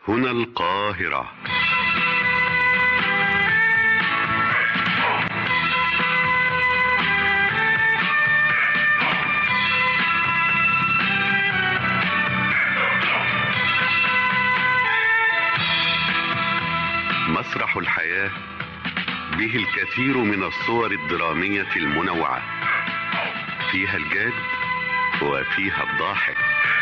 هنا القاهرة. مسرح الحياة به الكثير من الصور الدرامية المنوعة، فيها الجاد وفيها الضاحك.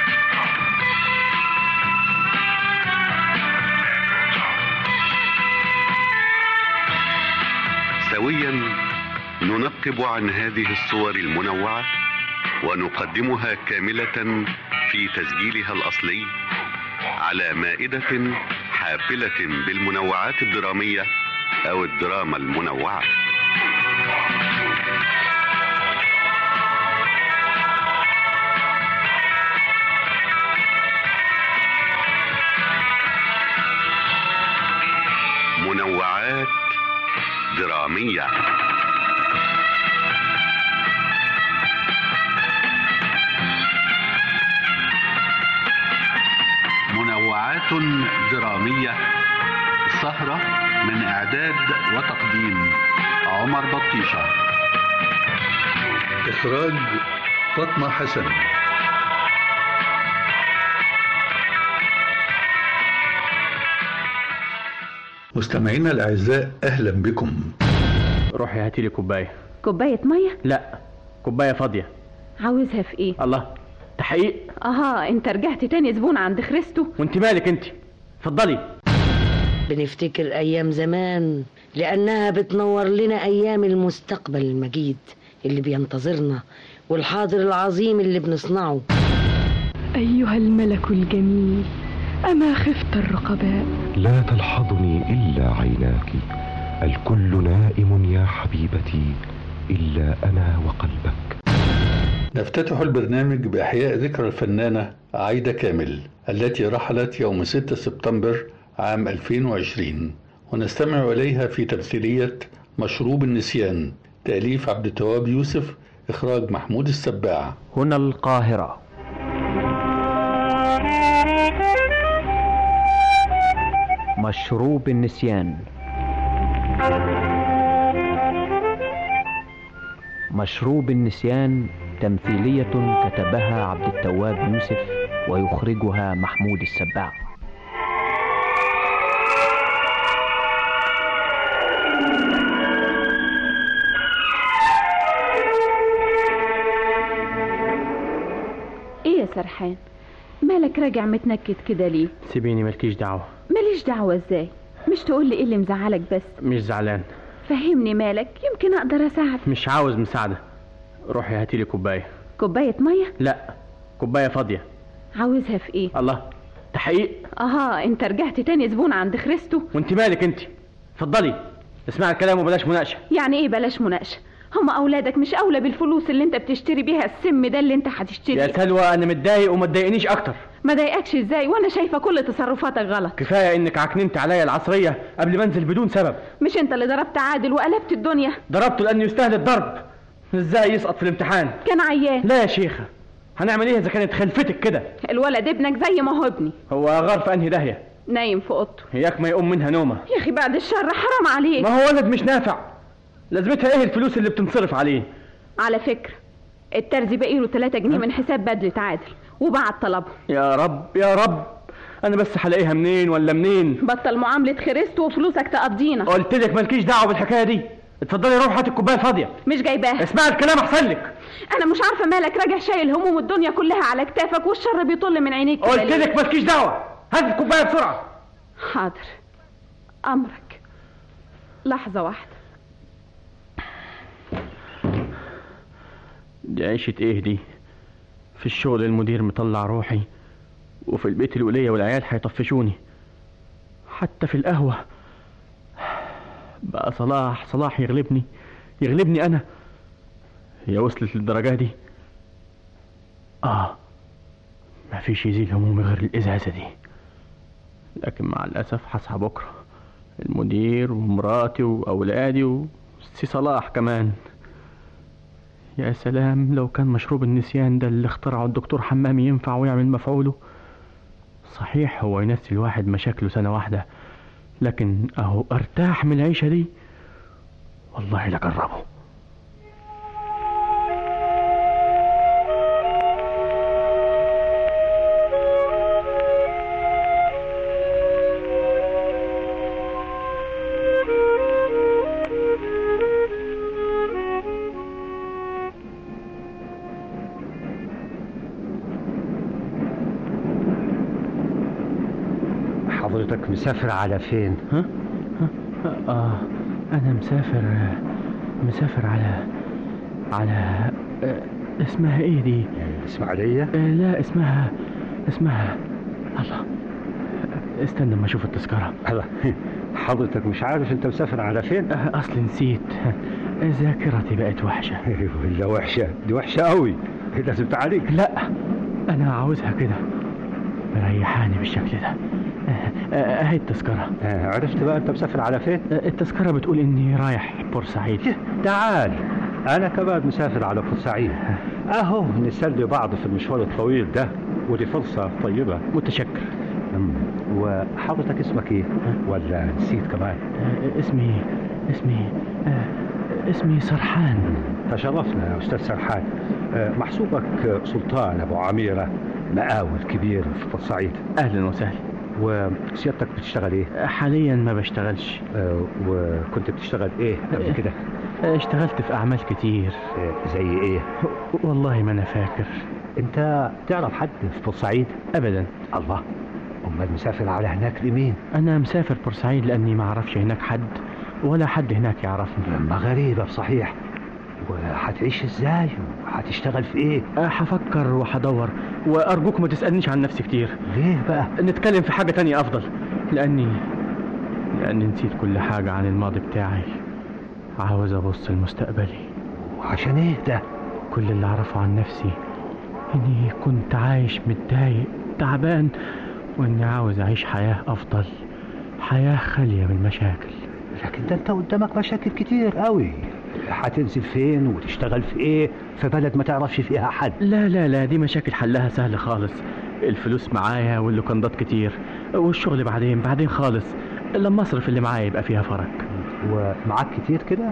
سويا ننقب عن هذه الصور المنوعة ونقدمها كاملة في تسجيلها الأصلي على مائدة حافلة بالمنوعات الدرامية أو الدراما المنوعة. منوعات درامية. منوعات درامية، سهرة من إعداد وتقديم عمر بطيشة، إخراج فاطمة حسن. مستمعينا الأعزاء، أهلا بكم. روحي هاتي لي كوباية مية؟ لا، كوباية فاضية. عاوزها في ايه؟ الله، تحقيق. انت رجعت تاني زبون عند خريستو؟ وانت مالك انت؟ اتفضلي. بنفتكر ايام زمان لانها بتنور لنا ايام المستقبل المجيد اللي بينتظرنا والحاضر العظيم اللي بنصنعه. ايها الملك الجميل، أما خفت الرقباء؟ لا تلحظني إلا عيناك، الكل نائم يا حبيبتي إلا أنا وقلبك. نفتتح البرنامج بإحياء ذكرى الفنانة عايدة كامل التي رحلت يوم 6 سبتمبر عام 2020، ونستمع إليها في تمثيلية مشروب النسيان، تأليف عبد التواب يوسف، إخراج محمود السباع. هنا القاهرة. مشروب النسيان. مشروب النسيان تمثيلية كتبها عبد التواب يوسف ويخرجها محمود السباع. ايه يا سرحان، مالك راجع متنكد كده ليه؟ سيبيني، مالكيش دعوة. ماليش دعوة ازاي؟ مش تقولي ايه اللي مزعلك بس؟ مش زعلان. فهمني مالك، يمكن اقدر اساعدك. مش عاوز مساعدة. روحي هاتي لي كوباية مية؟ لا، كوباية فاضية. عاوزها في ايه؟ الله، تحقيق. انت رجعت تاني زبون عند خريستو؟ وانت مالك انت؟ اتفضلي اسمع الكلام وبلاش مناقشة. يعني ايه بلاش مناقشة؟ هم اولادك مش اولى بالفلوس اللي انت بتشتري بيها السم ده اللي انت هتشتري؟ يا سلوى، انا متضايق وما تضايقنيش اكتر. ما ضايقكش ازاي وانا شايفه كل تصرفاتك غلط؟ كفايه انك عكننت عليا العصريه قبل ما انزل بدون سبب. مش انت اللي ضربت عادل وقلبت الدنيا؟ ضربته لانه يستاهل الضرب. ازاي يسقط في الامتحان؟ كان عيان. لا يا شيخه، هنعمل ايه اذا كانت خلفتك كده؟ الولد ابنك زي ما هو ابني. هو غار في انهي داهيه؟ نايم في اوضته. اياك ما يقوم منها نومه. يا اخي بعد الشر، حرام عليك. ما هو ولد مش نافع، لازمتها ايه الفلوس اللي بتنصرف عليه؟ على فكره الترزي باقي له 3 جنيه من حساب بدلة عادل وبعت طلبه. يا رب يا رب، انا بس هلاقيها منين ولا منين؟ بطل معامله خريستو وفلوسك تقضينا. قلت لك مالكيش دعوه بالحكايه دي. اتفضلي روح هات الكوبايه فاضيه. مش جايباها. اسمع الكلام احسن لك. انا مش عارفه مالك راجع شايل هموم الدنيا كلها على كتافك والشر بيطل من عينيك. قلت لك مالكيش دعوه، هات الكوبايه بسرعه. حاضر، امرك. لحظه واحده. دي عيشة ايه دي؟ في الشغل المدير مطلع روحي، وفي البيت الولية والعيال هيطفشوني، حتى في القهوة بقى صلاح يغلبني انا. هي وصلت للدرجة دي؟ مفيش يزيل همومي غير الازازة دي، لكن مع الاسف هصحى بكرة المدير ومراتي واولادي وسي صلاح كمان. يا سلام، لو كان مشروب النسيان ده اللي اخترعه الدكتور حمامي ينفع ويعمل مفعوله، صحيح هو ينسي الواحد مشاكله سنة واحدة، لكن اهو ارتاح من العيشة دي. والله لجربه. حضرتك مسافر على فين؟ ها؟ أنا مسافر على اسمها إيه دي؟ الإسماعيلية؟ لا، اسمها الله، استنى ما أشوف التذكرة. حضرتك مش عارف أنت مسافر على فين؟ أصلي نسيت، ذاكرتي بقت وحشة. ولا وحشة؟ دي وحشة قوي، لازم تعالج. لا، أنا عاوزها كده، مريحاني بالشكل ده. اهي التذكرة. عرفت بقى انت مسافر على فين؟ التذكرة بتقول اني رايح بورسعيد. تعال، انا كمان مسافر على بورسعيد، اهو نسلي بعض في المشوار الطويل ده، ودي فرصة طيبة. متشكر. وحضرتك اسمك ايه؟ ولا نسيت كمان؟ اسمي سرحان. تشرفنا يا استاذ سرحان. محسوبك سلطان ابو عميرة، مقاول كبير في بورسعيد. اهلا وسهلا. وسيادتك بتشتغل ايه؟ حاليا ما بشتغلش. وكنت بتشتغل ايه قبل كده؟ اشتغلت في اعمال كتير. زي ايه؟ والله ما انا فاكر. انت تعرف حد في بورسعيد؟ ابدا. الله، امال مسافر على هناك لمين؟ انا مسافر بورسعيد لاني ما اعرفش هناك حد، ولا حد هناك يعرفني. لما غريبة بصحيح. وهتعيش ازاي؟ وهتشتغل في ايه؟ هفكر وهدور، وارجوك ما تسألنيش عن نفسي كتير. ليه بقى؟ نتكلم في حاجة تانية افضل، لاني نسيت كل حاجة عن الماضي بتاعي. عاوز ابص لمستقبلي. وعشان ايه ده؟ كل اللي اعرفه عن نفسي اني كنت عايش متضايق تعبان، واني عاوز اعيش حياة افضل، حياة خالية من المشاكل. لكن ده انت قدامك مشاكل كتير قوي. هتنزل فين وتشتغل في ايه في بلد ما تعرفش فيها حد؟ لا، دي مشاكل حلها سهل خالص. الفلوس معايا واللوكندات كتير، والشغل بعدين خالص، لما اصرف اللي معايا يبقى فيها فرق. ومعاك كتير كده؟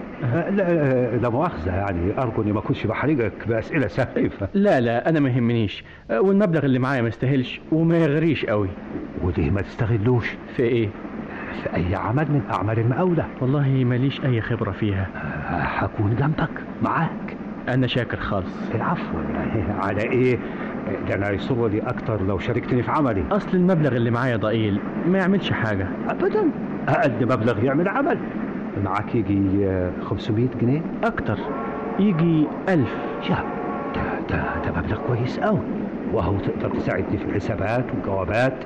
لا مؤاخذة، يعني ارجو اني ما اكونش بحرجك باسئله سخيفه. لا، انا ما يهمنيش، والمبلغ اللي معايا ما يستاهلش وما يغريش قوي. وليه ما تستغلوش؟ في ايه؟ في اي عمل من اعمال المقاولة. والله ماليش اي خبرة فيها. هكون جنبك معاك. انا شاكر خالص. العفو. على ايه؟ ده انا يسر لي اكتر لو شاركتني في عملي. اصل المبلغ اللي معايا ضئيل، ما يعملش حاجة ابدا. اقل مبلغ يعمل عمل. معاك يجي 500 جنيه؟ اكتر، يجي 1000. يا ده مبلغ كويس قوي، وهو تقدر تساعدني في الحسابات والجوابات،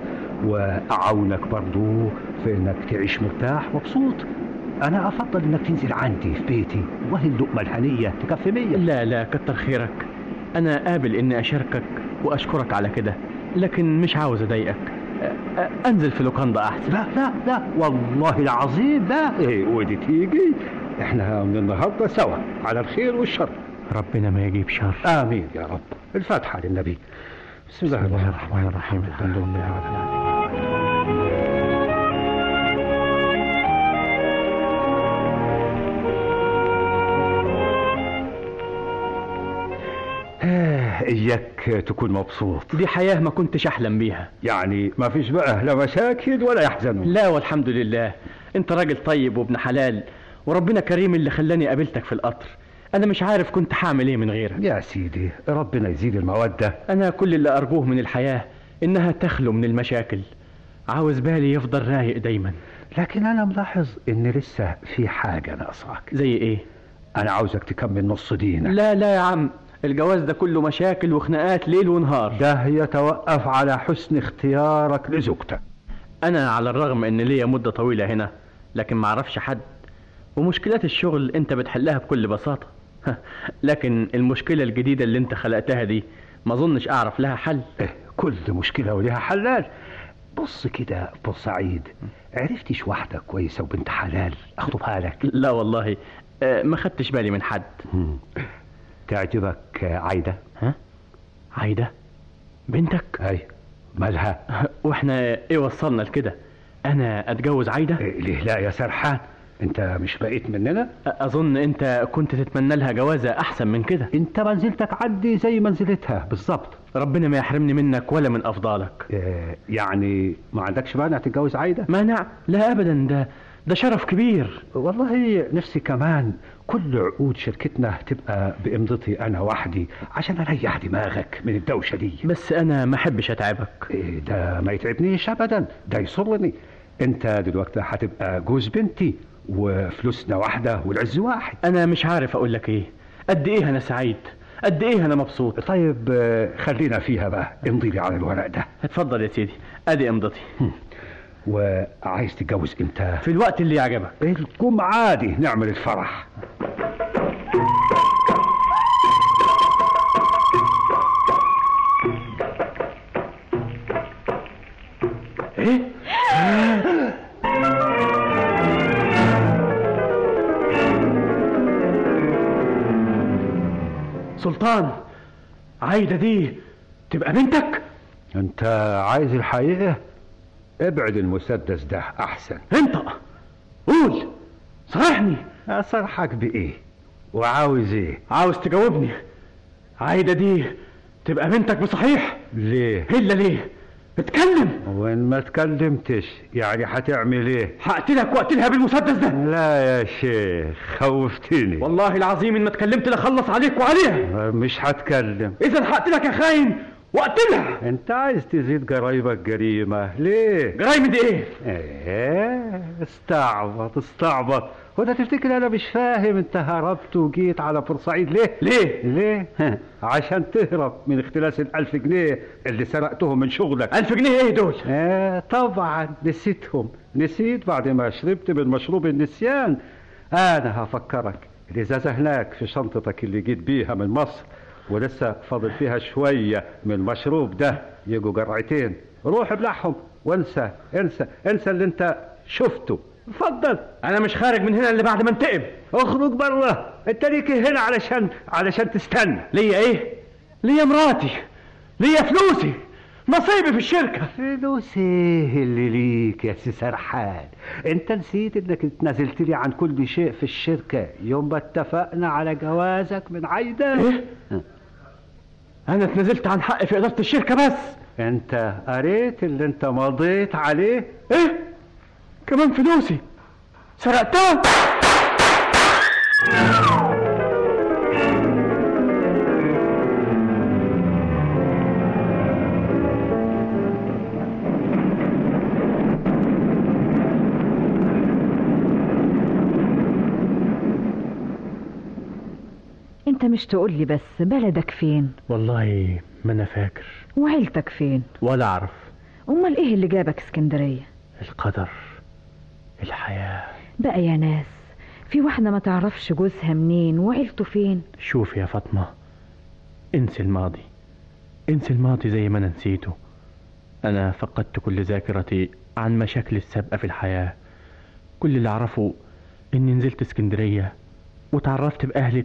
واعاونك برضو في انك تعيش مرتاح مبسوط. انا افضل انك تنزل عندي في بيتي، وهي اللقمة الهنية تكفي 100. لا، كتر خيرك. انا قابل اني اشاركك واشكرك على كده، لكن مش عاوز اضايقك. انزل في لوكاندا احسن. لا والله العظيم لا. ودي تيجي، احنا من النهارده سوا على الخير والشر. ربنا ما يجيب شر. امين يا رب. الفاتحة للنبي. بسم الله الرحمن الرحيم. الحمد لله رب العالمين. إياك تكون مبسوط. دي حياة ما كنتش أحلم بيها. يعني ما فيش بقى لا مشاكل ولا يحزنوا؟ لا والحمد لله. أنت راجل طيب وابن حلال، وربنا كريم اللي خلاني قابلتك في القطر. أنا مش عارف كنت هعمل إيه من غيرك. يا سيدي ربنا يزيد المودة. أنا كل اللي أرجوه من الحياة إنها تخلو من المشاكل. عاوز بالي يفضل رايق دايما. لكن أنا ملاحظ إن لسه في حاجة ناقصاك. زي إيه؟ أنا عاوزك تكمل نص دينك. لا يا عم، الجواز ده كله مشاكل وخناقات ليل ونهار. ده يتوقف على حسن اختيارك لزوجتك. أنا على الرغم إن ليا مدة طويلة هنا، لكن ما أعرفش حد، ومشكلات الشغل أنت بتحلها بكل بساطة. لكن المشكلة الجديدة اللي أنت خلقتها دي ما أظنش أعرف لها حل. كل مشكلة ولها حلال. بص كده بورسعيد، عرفتش واحدة كويسة وبنت حلال أخطبها لك؟ لا والله ما خدتش بالي من حد. تعجبك عايدة؟ ها؟ عايدة بنتك؟ أي، مالها؟ واحنا ايه وصلنا لكده؟ انا اتجوز عايدة؟ ليه لا يا سرحان؟ انت مش بقيت مننا؟ اظن انت كنت تتمنى لها جوازة احسن من كده. انت منزلتك عندي زي منزلتها بالظبط. ربنا ما يحرمني منك ولا من افضالك. يعني ما عندكش مانع تتجوز عايدة؟ مانع؟ لا ابدا، ده شرف كبير. والله نفسي كمان كل عقود شركتنا تبقى بإمضتي أنا وحدي عشان أريح دماغك من الدوشة دي. بس أنا ما أحبش أتعبك. ده ما يتعبنيش أبدا، ده يسرني. أنت دلوقتي هتبقى جوز بنتي وفلوسنا واحدة والعز واحد. أنا مش عارف أقول لك إيه. قد إيه أنا سعيد، قد إيه أنا مبسوط. طيب خلينا فيها بقى، امضي لي على الورق ده. اتفضل يا سيدي، أدي امضتي. وعايز تتجوز امتى؟ في الوقت اللي يعجبك. الجمعة دي نعمل الفرح. ايه؟ سلطان، عايدة دي تبقى بنتك؟ انت عايز الحقيقة؟ ابعد المسدس ده احسن. انطق، قول، صرحني. اصرحك بايه وعاوز ايه؟ عاوز تجاوبني. عايدة دي تبقى بنتك بصحيح؟ ليه؟ الا ليه؟ اتكلم. وان ما اتكلمتش يعني هتعمل ايه؟ هقتلك واقتلها بالمسدس ده. لا يا شيخ خوفتني. والله العظيم ان ما اتكلمت لخلص عليك وعليها. مش هتكلم. اذا هقتلك يا خاين واقتلها. انت عايز تزيد جرايمك جريمة. ليه؟ جرايم دي ايه؟ استعبط. وده تفتكر انا مش فاهم؟ انت هربت وجيت على بورسعيد ليه؟ عشان تهرب من اختلاس ال1000 جنيه اللي سرقتهم من شغلك. 1000 جنيه ايه دول؟ طبعا نسيتهم. نسيت بعد ما شربت من مشروب النسيان. انا هفكرك. الازازة هناك في شنطتك اللي جيت بيها من مصر، ولسه فاضل فيها شوية من المشروب ده، يجوا جرعتين. روح ابلعهم وانسى اللي انت شفته. اتفضل. انا مش خارج من هنا اللي بعد ما انتقم. اخرج بره. انت ليك هنا علشان تستنى. ليا ايه؟ ليا مراتي، ليا فلوسي، نصيبي في الشركة. فلوس ايه اللي ليك يا سي سرحان؟ انت نسيت انك اتنازلت لي عن كل شيء في الشركة يوم ما اتفقنا على جوازك من عايدة؟ ايه؟ انا اتنازلت عن حقي في ادارة الشركة بس. انت قريت اللي انت مضيت عليه؟ ايه؟ كمان فلوسي سرقتها؟ انت مش تقولي بس بلدك فين؟ والله ما انا فاكر. وعيلتك فين؟ ولا اعرف. امال ايه اللي جابك اسكندرية؟ القدر، الحياة بقى يا ناس. في واحدة ما تعرفش جوزها منين وعيلته فين. شوف يا فاطمة، انسي الماضي، انسي الماضي زي ما انا نسيته. انا فقدت كل ذاكرتي عن مشاكل السابقة في الحياة. كل اللي اعرفه اني نزلت اسكندرية وتعرفت باهلك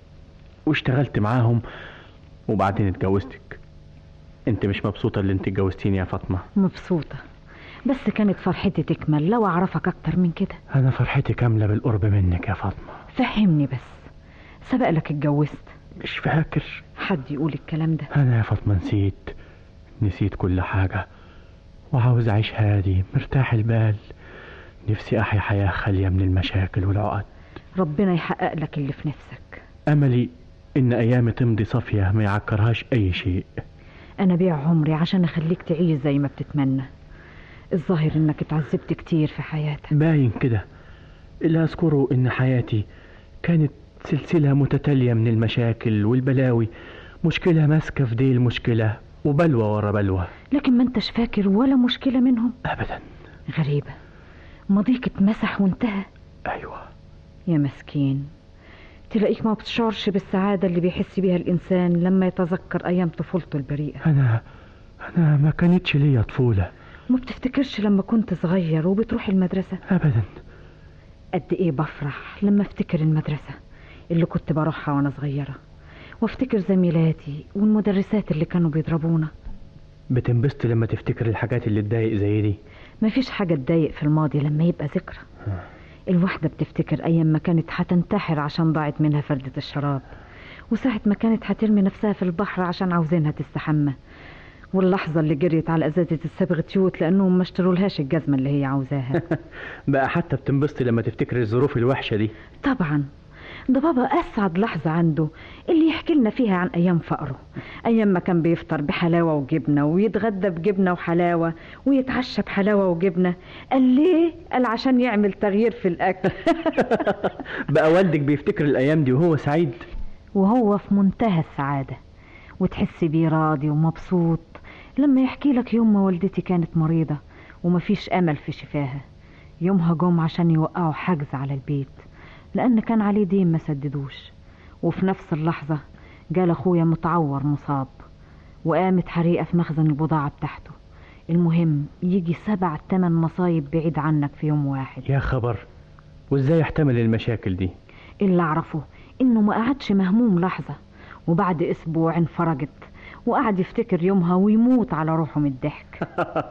واشتغلت معاهم وبعدين اتجوزتك. انت مش مبسوطة اللي انت اتجوزتيني يا فاطمة؟ مبسوطة، بس كانت فرحتي تكمل لو اعرفك اكتر من كده. انا فرحتي كاملة بالقرب منك يا فاطمة. فهمني بس، سبق لك اتجوزت؟ مش فاكر. حد يقول الكلام ده؟ انا يا فاطمة نسيت كل حاجة، وعاوز اعيش هادي مرتاح البال. نفسي احيا حياة خالية من المشاكل والعقد. ربنا يحقق لك اللي في نفسك. املي ان ايامي تمضي صافية ما يعكرهاش اي شيء. انا بيع عمري عشان اخليك تعيش زي ما بتتمنى. الظاهر انك اتعذبت كتير في حياتك. باين كده. اللي اذكره ان حياتي كانت سلسلة متتالية من المشاكل والبلاوي، مشكلة ماسكة في ديل مشكلة وبلوى ورا بلوى. لكن ما انتش فاكر ولا مشكلة منهم ابدا. غريبة، ماضيك اتمسح وانتهى. ايوه يا مسكين، تلاقيك ما بتشعرش بالسعادة اللي بيحس بيها الانسان لما يتذكر ايام طفولته البريئة. انا ما كانتش ليا طفولة. ما بتفتكرش لما كنت صغير وبتروح المدرسة؟ ابدا. قد ايه بفرح لما افتكر المدرسة اللي كنت بروحها وانا صغيرة، وافتكر زميلاتي والمدرسات اللي كانوا بيضربونا. بتنبسط لما تفتكر الحاجات اللي تضايق زي دي؟ مفيش حاجة تضايق في الماضي لما يبقى ذكرى. الواحدة بتفتكر أيام ما كانت هتنتحر عشان ضاعت منها فردة الشراب، وساعة ما كانت هترمي نفسها في البحر عشان عاوزينها تستحمى، واللحظة اللي جريت على أزازة الصبغة يوت لأنهم ما اشترولهاش الجزمة اللي هي عاوزاها. بقى حتى بتنبسط لما تفتكر الظروف الوحشة دي؟ طبعا، ده بابا أسعد لحظة عنده اللي يحكي لنا فيها عن أيام فقره، أيام ما كان بيفطر بحلاوة وجبنة ويتغدى بجبنة وحلاوة ويتعشى بحلاوة وجبنة. قال ليه؟ قال عشان يعمل تغيير في الأكل. بقى والدك بيفتكر الأيام دي وهو سعيد؟ وهو في منتهى السعادة، وتحس بيه راضي ومبسوط لما يحكي لك يوم ما والدتي كانت مريضة ومفيش أمل في شفاها. يومها جم عشان يوقعوا حجز على البيت لأن كان عليه دين ما سددوش، وفي نفس اللحظة جال أخويا متعور مصاب، وقامت حريقة في مخزن البضاعة بتاعته. المهم يجي 7-8 مصايب بعيد عنك في يوم واحد. يا خبر، وازاي يحتمل المشاكل دي؟ اللي أعرفه إنه ما قعدش مهموم لحظة، وبعد أسبوع انفرجت وقعد يفتكر يومها ويموت على روحه من الضحك.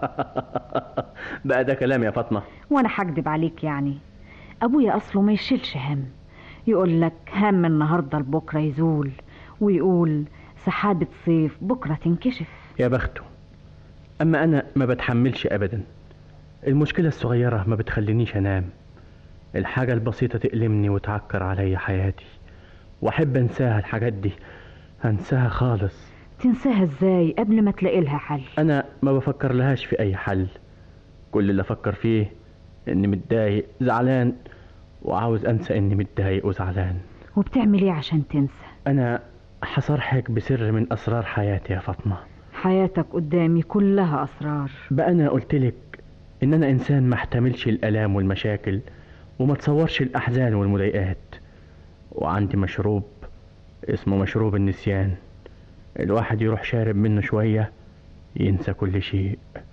بقى ده كلام يا فاطمة؟ وأنا هكدب عليك يعني؟ أبويا أصله ما يشيلش هم، يقول لك هم النهاردة لبكرة يزول، ويقول سحابة صيف بكرة تنكشف. يا بخته. أما أنا ما بتحملش أبدا، المشكلة الصغيرة ما بتخلينيش أنام، الحاجة البسيطة تألمني وتعكر علي حياتي، وأحب أنساها. الحاجات دي أنساها خالص. تنساها إزاي قبل ما تلاقي لها حل؟ أنا ما بفكر لهاش في أي حل، كل اللي أفكر فيه إني متضايق زعلان وعاوز أنسى إني متضايق وزعلان. وبتعمل إيه عشان تنسى؟ أنا حصرحك بسر من أسرار حياتي يا فاطمة. حياتك قدامي كلها أسرار. بقى أنا قلتلك إن أنا إنسان ما احتملش الآلام والمشاكل وما تصورش الأحزان والمضايقات، وعندي مشروب اسمه مشروب النسيان. الواحد يروح شارب منه شوية ينسى كل شيء،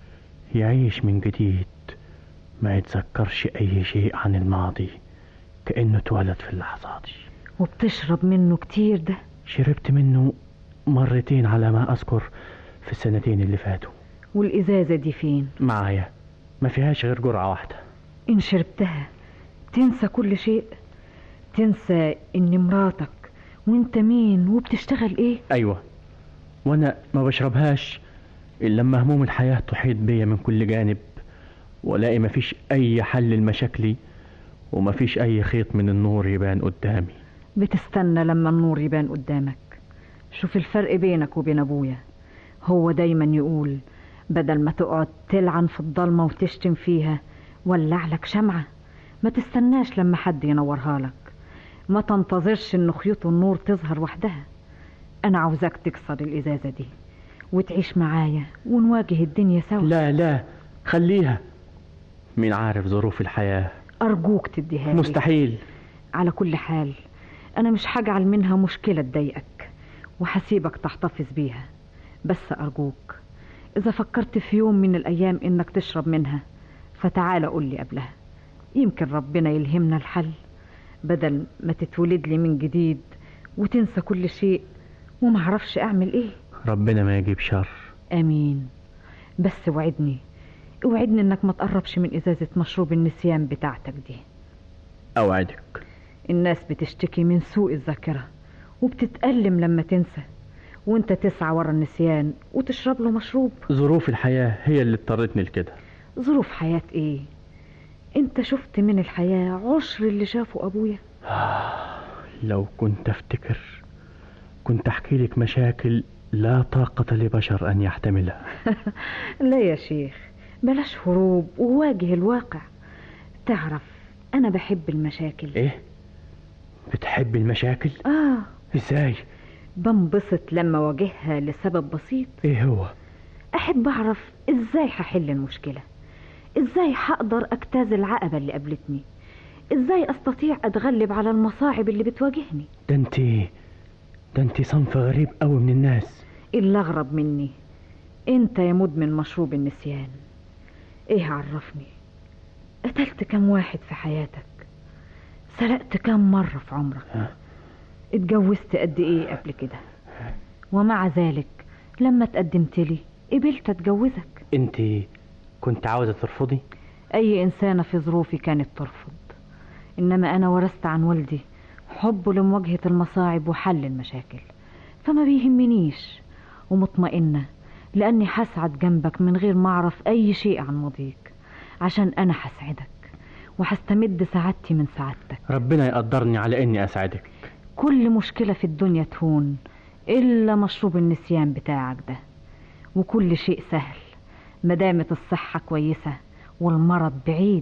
يعيش من جديد، ما يتذكرش أي شيء عن الماضي، كأنه اتولد في اللحظة دي. وبتشرب منه كتير ده؟ شربت منه مرتين على ما أذكر في السنتين اللي فاتوا. والإزازة دي فين؟ معايا، ما فيهاش غير جرعة واحدة. إن شربتها تنسى كل شيء؟ تنسى إن مراتك وإنت مين وبتشتغل إيه؟ أيوة، وأنا ما بشربهاش إلا لما هموم الحياة تحيط بيا من كل جانب، ولاقي مفيش أي حل لمشاكلي ومفيش أي خيط من النور يبان قدامي. بتستنى لما النور يبان قدامك. شوف الفرق بينك وبين أبويا، هو دايما يقول بدل ما تقعد تلعن في الضلمة وتشتم فيها ولع لك شمعة، ما تستناش لما حد ينورها لك، ما تنتظرش ان خيوط النور تظهر وحدها. انا عاوزاك تكسر الازازة دي وتعيش معايا ونواجه الدنيا سوا. لا لا، خليها، مين عارف ظروف الحياة. ارجوك تديها لي. مستحيل. على كل حال انا مش هجعل منها مشكلة تضايقك، وحسيبك تحتفظ بيها، بس ارجوك اذا فكرت في يوم من الايام انك تشرب منها فتعال قول لي قبلها، يمكن ربنا يلهمنا الحل، بدل ما تتولد لي من جديد وتنسى كل شيء وما اعرفش اعمل ايه. ربنا ما يجيب شر. امين. بس وعدني انك ما تقربش من ازازة مشروب النسيان بتاعتك دي. اوعدك. الناس بتشتكي من سوء الذاكرة وبتتألم لما تنسى، وانت تسعى ورا النسيان وتشرب له مشروب. ظروف الحياة هي اللي اضطرتني لكده. ظروف حياة ايه؟ انت شفت من الحياة عشر اللي شافه ابويا. لو كنت افتكر كنت احكي لك مشاكل لا طاقة لبشر ان يحتملها. لا يا شيخ، بلاش هروب وواجه الواقع. تعرف انا بحب المشاكل. ايه؟ بتحب المشاكل؟ ازاي؟ بنبسط لما واجهها لسبب بسيط. ايه هو؟ احب اعرف ازاي هحل المشكلة، ازاي هقدر اجتاز العقبة اللي قابلتني، ازاي استطيع اتغلب على المصاعب اللي بتواجهني. ده انت صنف غريب قوي من الناس. اللي اغرب مني انت يا مدمن مشروب النسيان. ايه عرفني قتلت كم واحد في حياتك؟ سرقت كم مرة في عمرك؟ اتجوزت قد ايه قبل كده؟ ومع ذلك لما تقدمت لي قبلت اتجوزك. انت كنت عاوزة ترفضي؟ اي انسانة في ظروفي كانت ترفض، انما انا ورثت عن والدي حبه لمواجهة المصاعب وحل المشاكل، فما بيهمنيش، ومطمئنة لاني هسعد جنبك من غير ما اعرف اي شيء عن ماضيك، عشان انا هسعدك وهستمد سعادتي من سعادتك. ربنا يقدرني على اني اسعدك. كل مشكلة في الدنيا تهون الا مشروب النسيان بتاعك ده، وكل شيء سهل مدامت الصحة كويسة والمرض بعيد.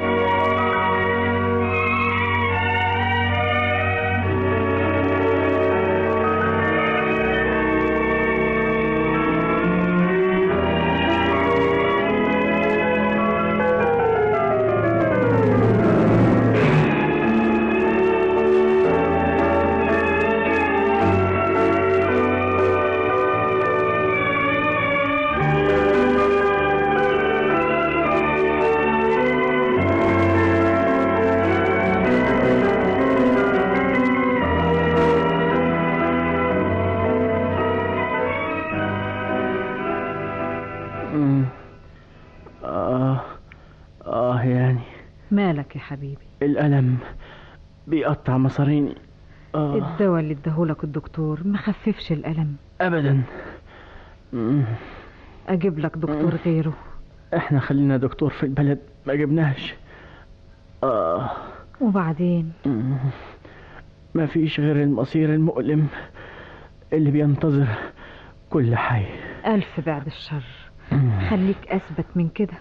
يعني مالك يا حبيبي؟ الألم بيقطع مصاريني. الدواء اللي اداهولك الدكتور مخففش الألم أبدا. أجيب لك دكتور غيره؟ احنا خلينا دكتور في البلد، ما جبناش. وبعدين؟ ما فيش غير المصير المؤلم اللي بينتظر كل حي. ألف بعد الشر. خليك أثبت من كده.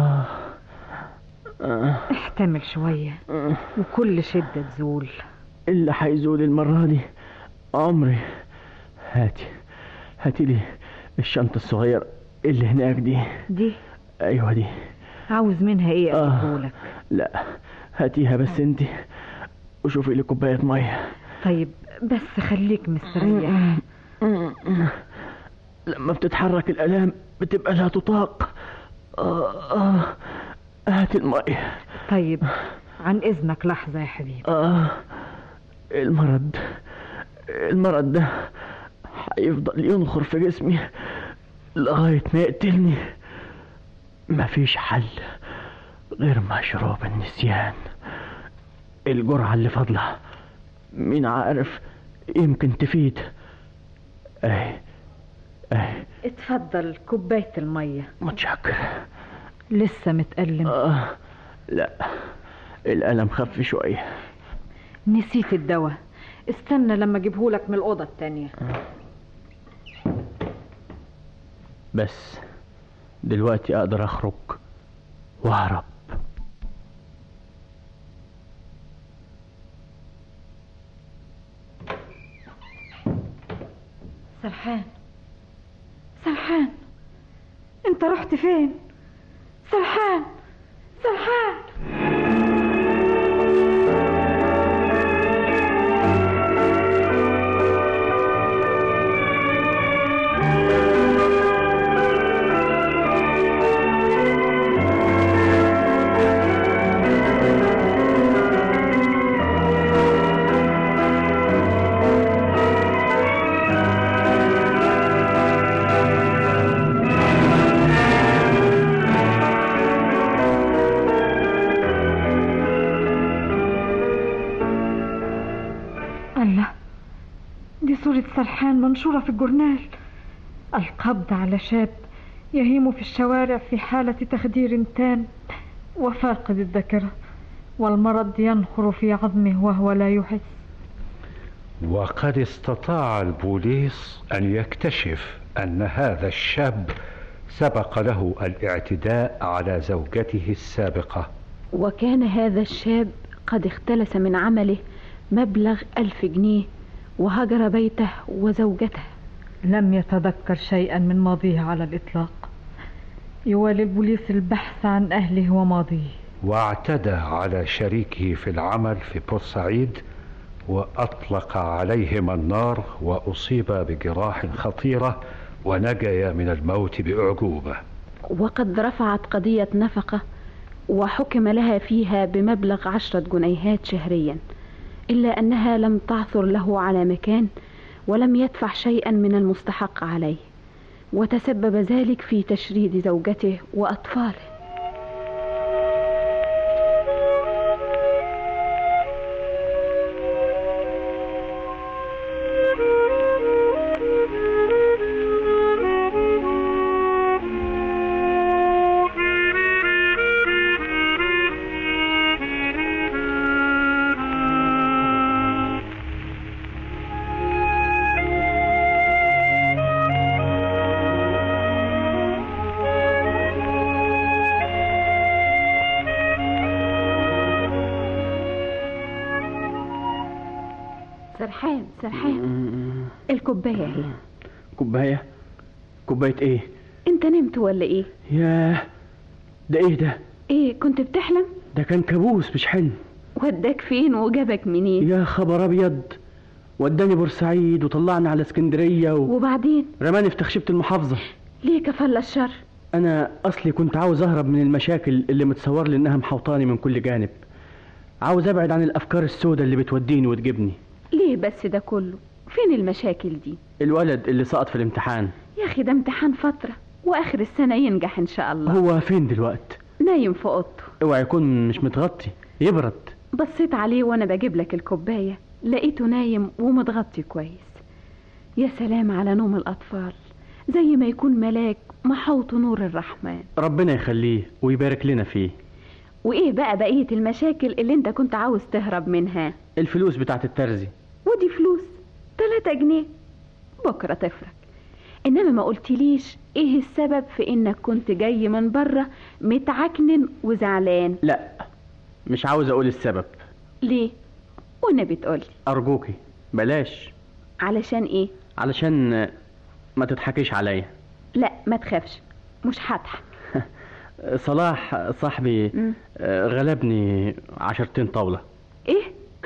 احتمل شوية وكل شدة تزول. اللي هيزول المرة دي عمري. هاتي لي الشنطة الصغيرة اللي هناك دي. ايوه دي. عاوز منها ايه اقولك؟ لا هاتيها بس انتي، وشوفي لي كوباية مية. طيب بس خليك مستريح. لما بتتحرك الآلام بتبقى لا تطاق. هاتي المية. طيب عن إذنك لحظة يا حبيبي. المرض ده هيفضل ينخر في جسمي لغاية ما يقتلني. مفيش حل غير مشروب النسيان. الجرعة اللي فاضلة مين عارف يمكن تفيد. اهي اتفضل كوباية المية. متشكر. لسه متألم؟ لا الألم خف شوية. نسيت الدواء، استنى لما اجيبهولك من الأوضة التانية. بس دلوقتي أقدر أخرج وأهرب. سرحان انت رحت فين؟ سرحان سرحان منشورة في الجورنال. القبض على شاب يهيم في الشوارع في حالة تخدير تام وفاقد الذاكرة، والمرض ينخر في عظمه وهو لا يحس. وقد استطاع البوليس أن يكتشف أن هذا الشاب سبق له الاعتداء على زوجته السابقة، وكان هذا الشاب قد اختلس من عمله مبلغ 1000 جنيه وهجر بيته وزوجته. لم يتذكر شيئا من ماضيه على الإطلاق. يوالي البوليس البحث عن أهله وماضيه. واعتدى على شريكه في العمل في بورسعيد وأطلق عليهما النار وأصيب بجراح خطيرة ونجيا من الموت بأعجوبة. وقد رفعت قضية نفقة وحكم لها فيها بمبلغ 10 جنيهات شهريا، إلا أنها لم تعثر له على مكان ولم يدفع شيئا من المستحق عليه، وتسبب ذلك في تشريد زوجته وأطفاله. سرحان الكوباية اهي. كوباية ايه؟ انت نمت ولا ايه؟ ياه، ده ايه ده؟ ايه كنت بتحلم؟ ده كان كابوس مش حلم. وداك فين وجابك منين؟ يا خبر ابيض، وداني بورسعيد وطلعني على اسكندرية وبعدين رماني في تخشبة المحافظة. ليه كفل الشر؟ انا اصلي كنت عاوز اهرب من المشاكل اللي متصور لي انها محوطاني من كل جانب، عاوز ابعد عن الافكار السوداء اللي بتوديني وتجيبني. ليه بس ده كله؟ فين المشاكل دي؟ الولد اللي سقط في الامتحان. يا اخي ده امتحان فترة واخر السنة ينجح ان شاء الله. هو فين دلوقت؟ نايم في اوضته. اوعى يكون مش متغطي يبرد. بصيت عليه وانا بجيب لك الكوباية لقيته نايم ومتغطي كويس. يا سلام على نوم الاطفال، زي ما يكون ملاك محوط نور الرحمن. ربنا يخليه ويبارك لنا فيه. وايه بقى بقية المشاكل اللي انت كنت عاوز تهرب منها؟ الفلوس بتاعت الترزي. ودي فلوس 3 جنيه بكرة تفرق. انما ما قلتليش ايه السبب في انك كنت جاي من بره متعكنن وزعلان؟ لا مش عاوز اقول السبب. ليه؟ والنبي تقولي. ارجوكي بلاش. علشان ايه؟ علشان ما تضحكيش عليا. لا ما تخافش، مش هضحك. صلاح صاحبي غلبني 10 طاولة. ايه؟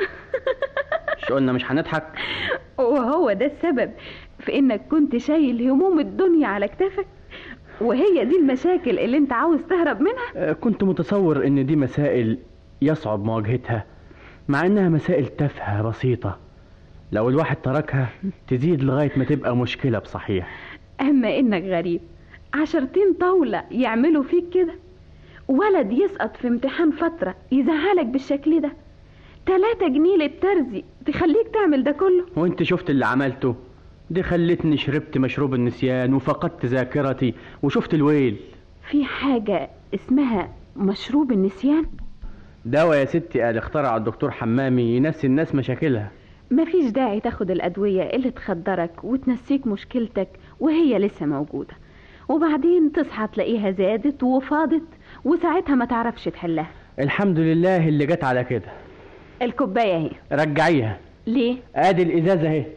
مش قلنا مش هنضحك؟ وهو ده السبب في انك كنت شايل هموم الدنيا على كتافك؟ وهي دي المشاكل اللي انت عاوز تهرب منها؟ كنت متصور ان دي مسائل يصعب مواجهتها، مع انها مسائل تافهة بسيطة، لو الواحد تركها تزيد لغاية ما تبقى مشكلة بصحيح. اما انك غريب، 10 طاولة يعملوا فيك كده؟ ولد يسقط في امتحان فترة يزعلك بالشكل ده؟ 3 جنيه للترزي تخليك تعمل ده كله؟ وانت شفت اللي عملته؟ دي خلتني شربت مشروب النسيان وفقدت ذاكرتي وشفت الويل. في حاجة اسمها مشروب النسيان؟ دواء يا ستي قال اخترعه الدكتور حمامي ينسي الناس مشاكلها. مفيش داعي تاخد الأدوية اللي تخدرك وتنسيك مشكلتك وهي لسه موجودة، وبعدين تصحى تلاقيها زادت وفاضت وساعتها ما تعرفش تحلها. الحمد لله اللي جت على كده. الكوباية اهي. رجعيها. ليه؟ ادي الازازة اهي.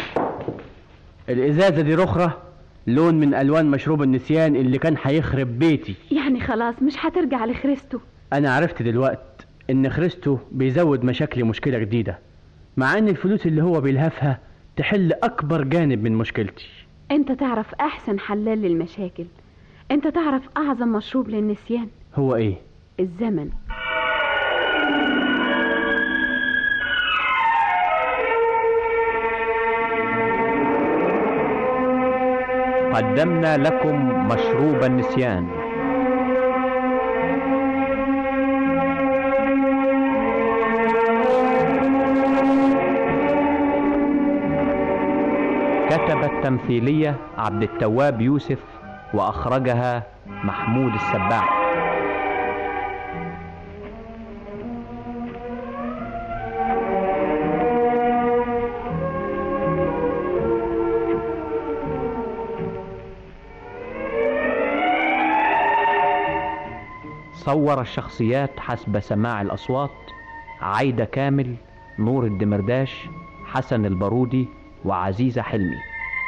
الازازة دي رخرة لون من الوان مشروب النسيان اللي كان هيخرب بيتي. يعني خلاص مش هترجع لخريستو؟ انا عرفت دلوقت ان خريستو بيزود مشاكلي مشكلة جديدة، مع ان الفلوس اللي هو بيلهفها تحل اكبر جانب من مشكلتي. انت تعرف احسن حلال للمشاكل، انت تعرف اعظم مشروب للنسيان. هو ايه؟ الزمن. قدمنا لكم مشروب النسيان. كتب التمثيلية عبد التواب يوسف، وأخرجها محمود السباع. صور الشخصيات حسب سماع الأصوات: عايدة كامل، نور الدمرداش، حسن البارودي، وعزيزة حلمي.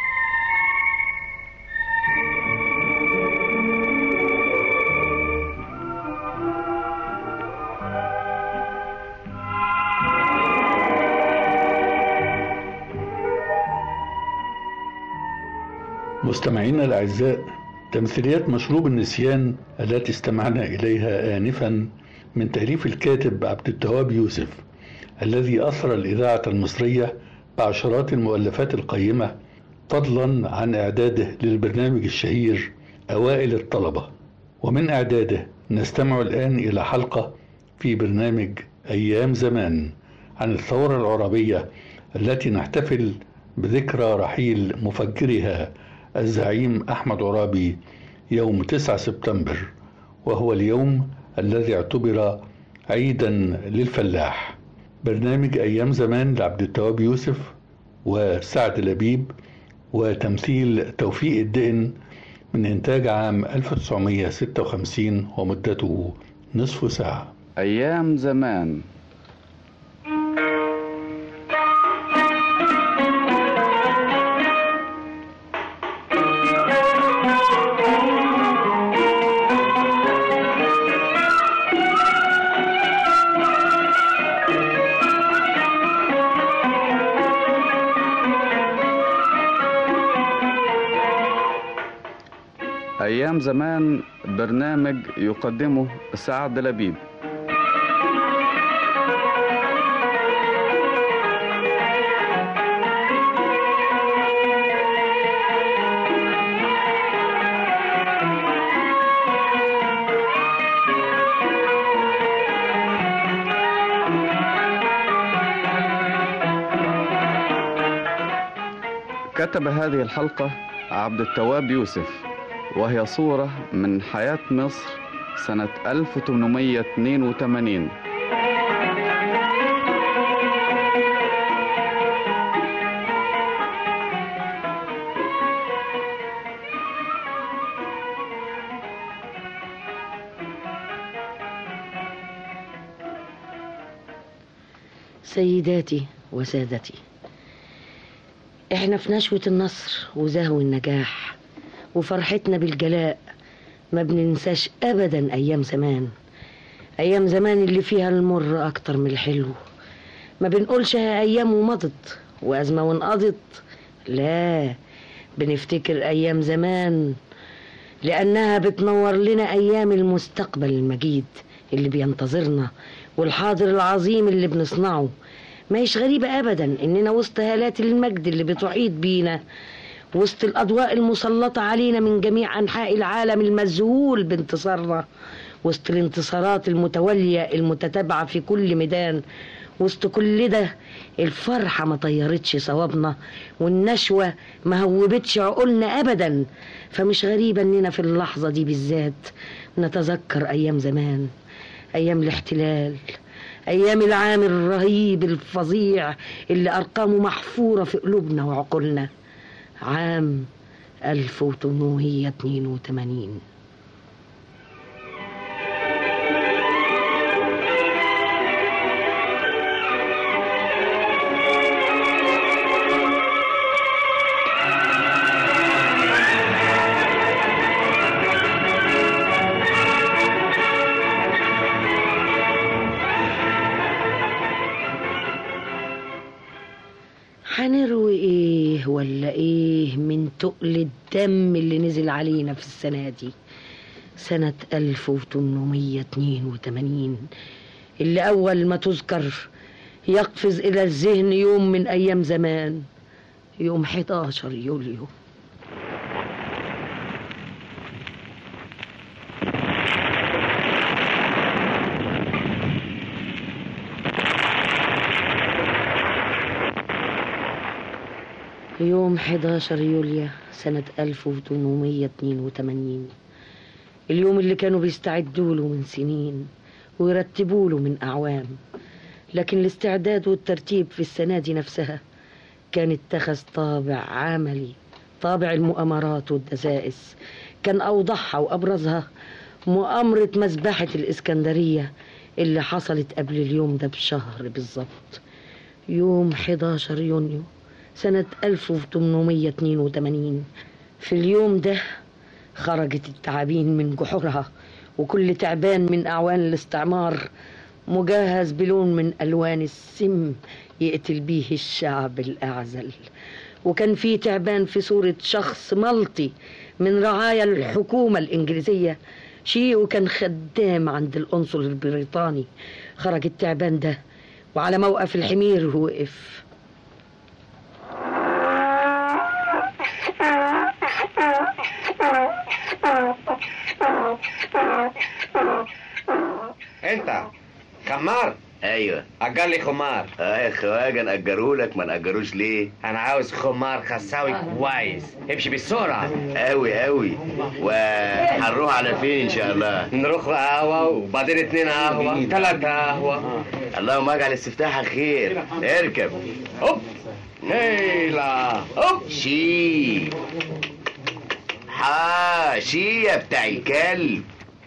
مستمعينا الأعزاء، تمثيليات مشروب النسيان التي استمعنا إليها آنفا من تأليف الكاتب عبد التواب يوسف، الذي أثرى الإذاعة المصرية بعشرات المؤلفات القيمة فضلا عن إعداده للبرنامج الشهير أوائل الطلبة. ومن إعداده نستمع الآن إلى حلقة في برنامج أيام زمان عن الثورة العربية التي نحتفل بذكرى رحيل مفكرها الزعيم أحمد عرابي يوم 9 سبتمبر، وهو اليوم الذي اعتبر عيدا للفلاح. برنامج أيام زمان لعبد التواب يوسف وسعد لبيب وتمثيل توفيق الدقن، من إنتاج عام 1956، ومدته نصف ساعة. أيام زمان. أيام زمان برنامج يقدمه سعد لبيب. كتب هذه الحلقة عبد التواب يوسف، وهي صورة من حياة مصر سنة 1882. سيداتي وسادتي، احنا في نشوة النصر وزهو النجاح وفرحتنا بالجلاء، ما بننساش ابدا ايام زمان. ايام زمان اللي فيها المر اكتر من الحلو. ما بنقولش ايام ومضت وازمه وانقضت، لا، بنفتكر ايام زمان لانها بتنور لنا ايام المستقبل المجيد اللي بينتظرنا والحاضر العظيم اللي بنصنعه. ما هيش غريبه ابدا اننا وسط هالات المجد اللي بتحيط بينا، وسط الأضواء المسلطة علينا من جميع أنحاء العالم المذهول بانتصارنا، وسط الانتصارات المتولية المتتابعة في كل ميدان، وسط كل ده الفرحة ما طيرتش صوابنا والنشوة ما هوبتش عقولنا أبدا. فمش غريبة أننا في اللحظة دي بالذات نتذكر أيام زمان، أيام الاحتلال، أيام العام الرهيب الفظيع اللي أرقامه محفورة في قلوبنا وعقولنا، عام 1882. هنروي ايه ولا ايه من تقل الدم اللي نزل علينا في السنة دي، سنة 1882، اللي أول ما تذكر يقفز إلى الذهن يوم من أيام زمان، يوم 11 يوليو. يوم 11 يوليو سنة 1882، اليوم اللي كانوا بيستعدوا له من سنين ويرتبوا له من أعوام، لكن الاستعداد والترتيب في السنة دي نفسها كان اتخذ طابع عملي، طابع المؤامرات والدسائس. كان أوضحها وأبرزها مؤامرة مذبحة الإسكندرية اللي حصلت قبل اليوم ده بشهر بالظبط، يوم 11 يونيو سنة 1882. في اليوم ده خرجت التعابين من جحورها، وكل تعبان من أعوان الاستعمار مجهز بلون من ألوان السم يقتل بيه الشعب الأعزل. وكان في تعبان في صورة شخص ملطي من رعايا الحكومة الإنجليزية، شيء وكان خدام عند القنصل البريطاني. خرج التعبان ده وعلى موقف الحمير وقف. انت خمار؟ ايوه. اجر لي خمار. يا خواجه نأجرهولك، ما نأجروش ليه؟ انا عاوز خمار خساوي كويس، امشي بالسرعه. قوي. وهنروح على فين ان شاء الله؟ نروح قهوه وبعدين 2 قهوه 3 قهوه. اللهم اجعل استفتاحها خير. اركب. هوب هيلا هوب. شي يا بتاع الكلب.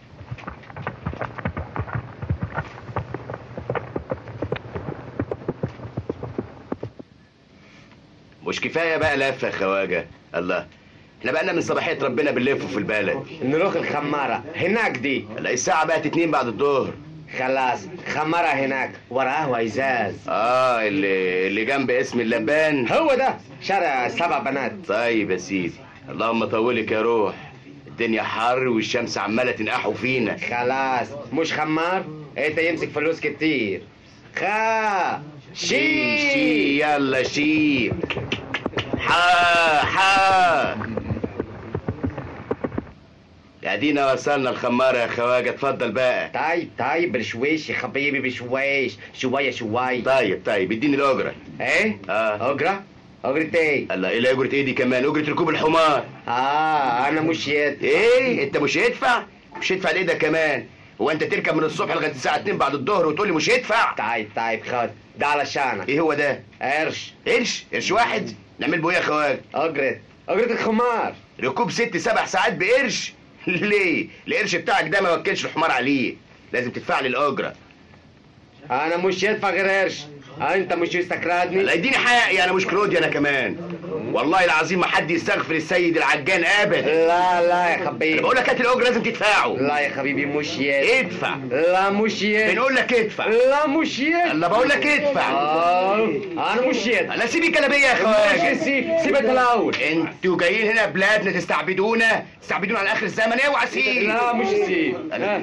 مش كفايه بقى لفه يا خواجه؟ الله، احنا بقالنا من صباحيه ربنا بنلف في البلد. نروح الخماره هناك دي. لا الساعه بقت 2 بعد الظهر. خلاص خماره هناك ورا قهوه ازاز. اللي جنب اسم اللبان. هو ده شارع 7 بنات. طيب يا سيدي، اللهم طولك يا روح، الدنيا حر والشمس عماله تنقحوا فينا. خلاص مش خمار، انت يمسك فلوس كتير. شي يلا شي. حا ادينا وصلنا الخمارة يا خواجه، اتفضل بقى. طيب بشويش يا حبيبي، بشويش شويه. طيب اديني الاجره. ايه؟ اجره ايه؟ الله، ايه اجره ايه دي كمان؟ اجره ركوب الحمار. انا مش يدفع. ايه انت مش يدفع؟ مش يدفع ليه ده كمان؟ هو انت تركب من الصبح لغايه الساعه 2 بعد الظهر وتقول لي مش يدفع؟ طيب خد ده علشانك. ايه هو ده؟ قرش واحد؟ نعمل بيه يا خواجه؟ اجره الخمار، ركوب 6-7 ساعات بقرش. ليه؟ القرش بتاعك ده ما وكلش الحمار عليه، لازم تدفع لي الاجره. انا مش يدفع غير قرش. انت مش مستكردني؟ لا اديني حقي، انا مش كلودي انا كمان. والله العظيم ما حد يستغفر السيد العجان ابدا. لا يا حبيبي، بقول لك هات الاجره لازم تدفعه. لا يا حبيبي مش يدفع. ادفع. لا مش يدفع. بنقول لك ادفع. لا مش يدفع. لا بقول لك ادفع. انا مش يدفع. لا سيب الكلابيه يا خواجه. سيب انت الاول. انتوا جايين هنا بلادنا تستعبدونا على اخر الزمن. اوعى سيب. لا مش سيب.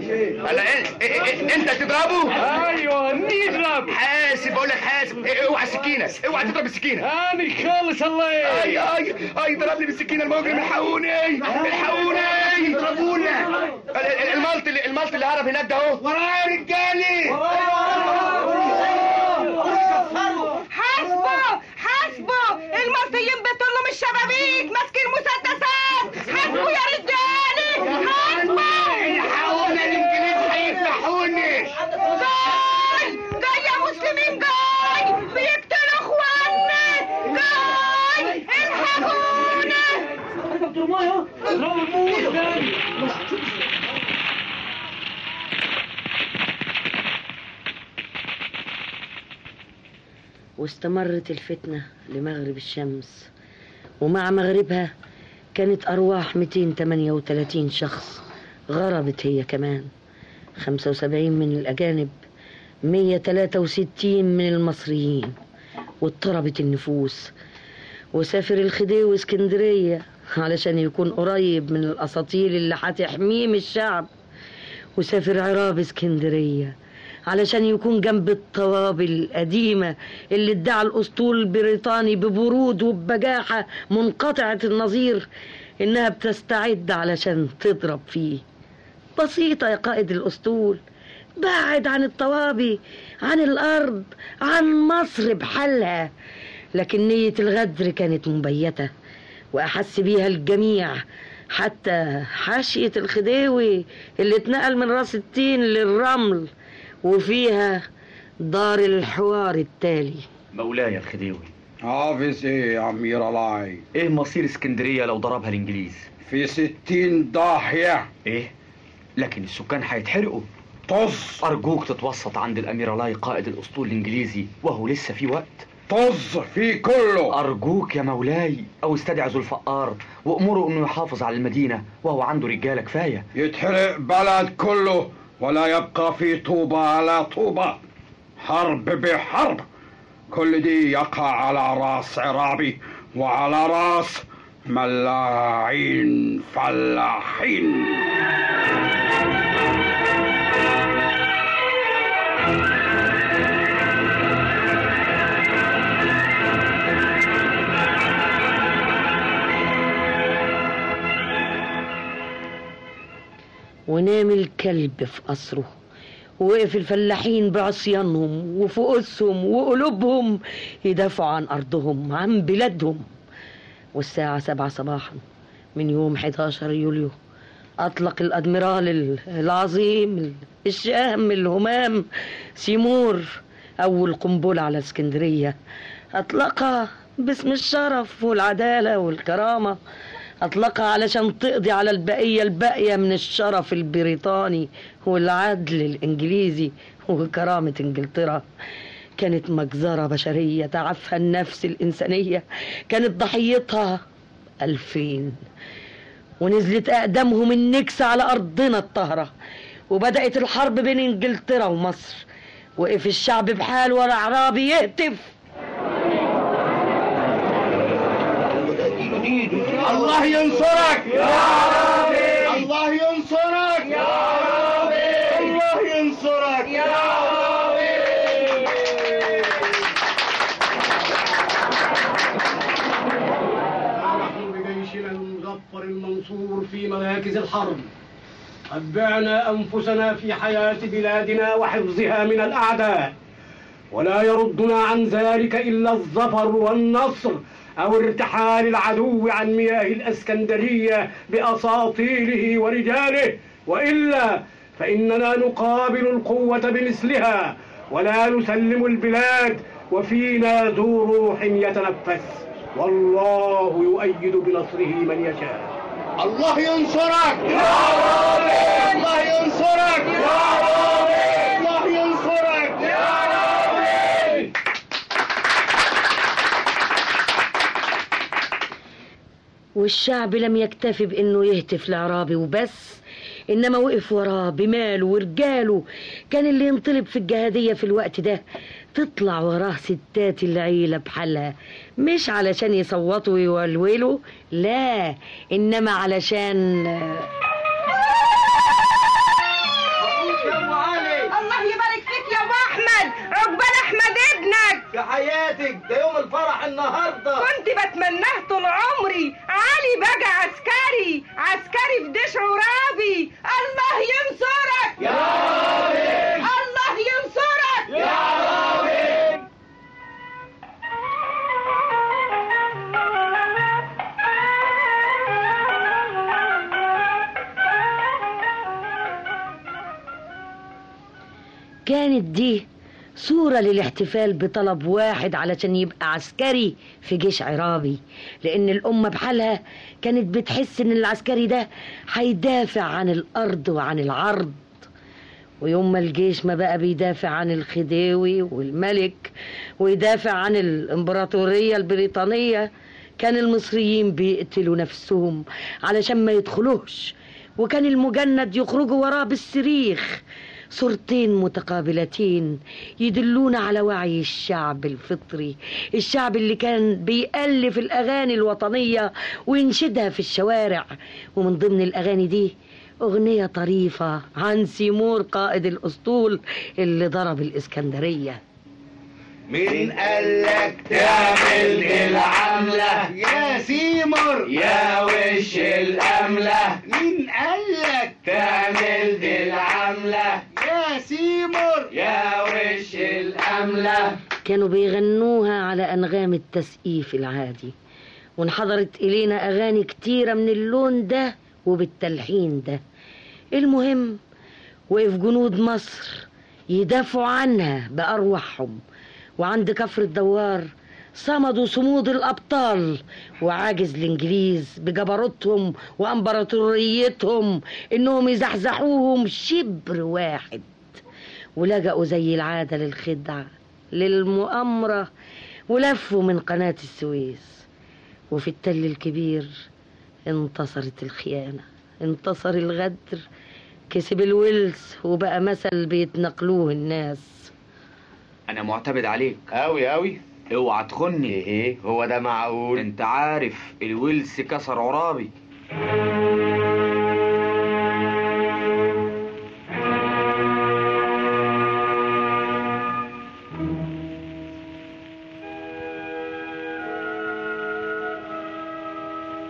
انت تضربه؟ ايوه نضرب. حاسب بقول لك حاسب. اوعى السكينه، اوعى تضرب السكينه. انا خالص الله. اي ضربني بالسكينه المجرم. الحقوني اضربونا. الملط اللي هرب هناك ده اهو. ورايا يا رجالي. حاسبوا المصريين بيطلوا من الشبابيك ماسكين مسدسات. حاسبوا يا رجالي، حاسبوا. الحقونا الانجليز هيفتحوني. جاي يا مسلمين، جاي بيقتلوا اخواننا، جاي الحقونا. واستمرت الفتنة لمغرب الشمس، ومع مغربها كانت أرواح 238 شخص غربت هي كمان، 75 من الأجانب، 163 من المصريين. واضطربت النفوس، وسافر الخديوي اسكندرية علشان يكون قريب من الأساطيل اللي هتحميه من الشعب، وسافر عراب اسكندرية علشان يكون جنب الطوابل القديمة اللي ادعى الأسطول البريطاني ببرود وببجاحة منقطعة النظير إنها بتستعد علشان تضرب فيه. بسيطة يا قائد الأسطول، بعد عن الطوابي، عن الأرض، عن مصر بحالها. لكن نية الغدر كانت مبيتة وأحس بيها الجميع، حتى حاشية الخديوي اللي اتنقل من راس التين للرمل، وفيها دار الحوار التالي. مولاي الخديوي، حافظ ايه يا امير العاي؟ ايه مصير اسكندرية لو ضربها الانجليز؟ في 60 ضاحية. ايه؟ لكن السكان هيتحرقوا. طز. ارجوك تتوسط عند الامير علاي قائد الاسطول الانجليزي وهو لسه في وقت. طز في كله. ارجوك يا مولاي، او استدعي ذو الفقار وامره انه يحافظ على المدينة وهو عنده رجالة كفاية. يتحرق بلد كله ولا يبقى في طوبة على طوبة. حرب بحرب، كل دي يقع على راس عرابي وعلى راس ملاعين فلاحين. ونام الكلب في قصره، ووقف الفلاحين بعصيانهم وفؤوسهم وقلوبهم يدافعوا عن أرضهم، عن بلادهم. والساعة 7 صباحا من يوم 11 يوليو أطلق الأدميرال العظيم الشهم الهمام سيمور أول قنبلة على اسكندرية، أطلقها باسم الشرف والعدالة والكرامة، أطلقها علشان تقضي على الباقية من الشرف البريطاني والعدل الإنجليزي وكرامة إنجلترا. كانت مجزرة بشرية تعفها النفس الإنسانية، كانت ضحيتها 2000، ونزلت أقدامهم النكسة على أرضنا الطاهرة، وبدأت الحرب بين إنجلترا ومصر. وقف الشعب بحال ورا عرابي يهتف: الله ينصرك يا عربي، الله ينصرك يا عربي، الله ينصرك يا عربي. نحن بجيشنا المظفر المنصور في مراكز الحرب قد بعنا أنفسنا في حياة بلادنا وحفظها من الأعداء، ولا يردنا عن ذلك إلا الظفر والنصر أو ارتحال العدو عن مياه الأسكندرية بأساطيله ورجاله، وإلا فإننا نقابل القوة بمثلها ولا نسلم البلاد وفينا ذو روح يتنفس، والله يؤيد بنصره من يشاء. الله ينصرك يا عربي، الله ينصرك يا عربي، الله ينصرك يا عربي. والشعب لم يكتفي بأنه يهتف لعرابي وبس، إنما وقف وراه بماله ورجاله. كان اللي ينطلب في الجهادية في الوقت ده تطلع وراه ستات العيلة بحالها، مش علشان يصوتوا ويولولوا، لا، إنما علشان الله يبارك فيك يا ابو احمد، عقبال احمد ابنك. في حياتك ده يوم الفرح النهارده. كنت بتمناه طول عمري، علي بقى عسكري، عسكري في ديش عرابي. الله ينصرك يا عرابي، الله ينصرك يا عرابي. كانت دي صورة للاحتفال بطلب واحد علشان يبقى عسكري في جيش عرابي، لأن الأمة بحالها كانت بتحس إن العسكري ده هيدافع عن الأرض وعن العرض. ويوم ما الجيش ما بقى بيدافع عن الخديوي والملك ويدافع عن الإمبراطورية البريطانية، كان المصريين بيقتلوا نفسهم علشان ما يدخلوش، وكان المجند يخرجوا وراه بالصريخ. صورتين متقابلتين يدلون على وعي الشعب الفطري، الشعب اللي كان بيألف الأغاني الوطنية وينشدها في الشوارع. ومن ضمن الأغاني دي أغنية طريفة عن سيمور قائد الأسطول اللي ضرب الإسكندرية. مين قالك تعمل العملة يا سيمر يا وش الأملة؟ مين قالك تعمل دي العملة يا سيمر يا وش الأملة؟ كانوا بيغنوها على أنغام التسقيف العادي، وانحضرت إلينا أغاني كتيرة من اللون ده وبالتلحين ده. المهم وقف جنود مصر يدافعوا عنها بأرواحهم، وعند كفر الدوار صمدوا صمود الأبطال، وعاجز الإنجليز بجبروتهم وأمبراطوريتهم إنهم يزحزحوهم شبر واحد، ولجأوا زي العادة للخدعة للمؤامرة، ولفوا من قناة السويس. وفي التل الكبير انتصرت الخيانة، انتصر الغدر، كسب الولس وبقى مثل بيتنقلوه الناس. انا معتمد عليك قوي قوي. اوعى تخني. ايه هو ده معقول؟ انت عارف الويلز كسر عرابي.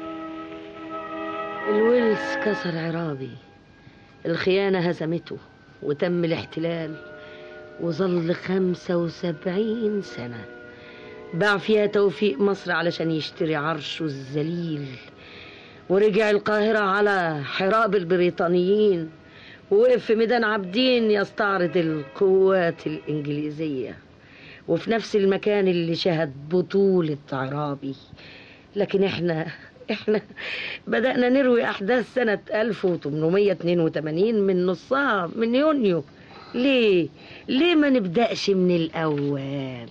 الويلز كسر عرابي، الخيانة هزمته، وتم الاحتلال، وظل 75 سنة. باع فيها توفيق مصر علشان يشتري عرشه الذليل، ورجع القاهرة على حراب البريطانيين، ووقف في ميدان عابدين يستعرض القوات الإنجليزية، وفي نفس المكان اللي شهد بطولة عرابي. لكن احنا بدأنا نروي أحداث سنة 1882 من نصها، من يونيو. ليه ما نبدأش من الأول؟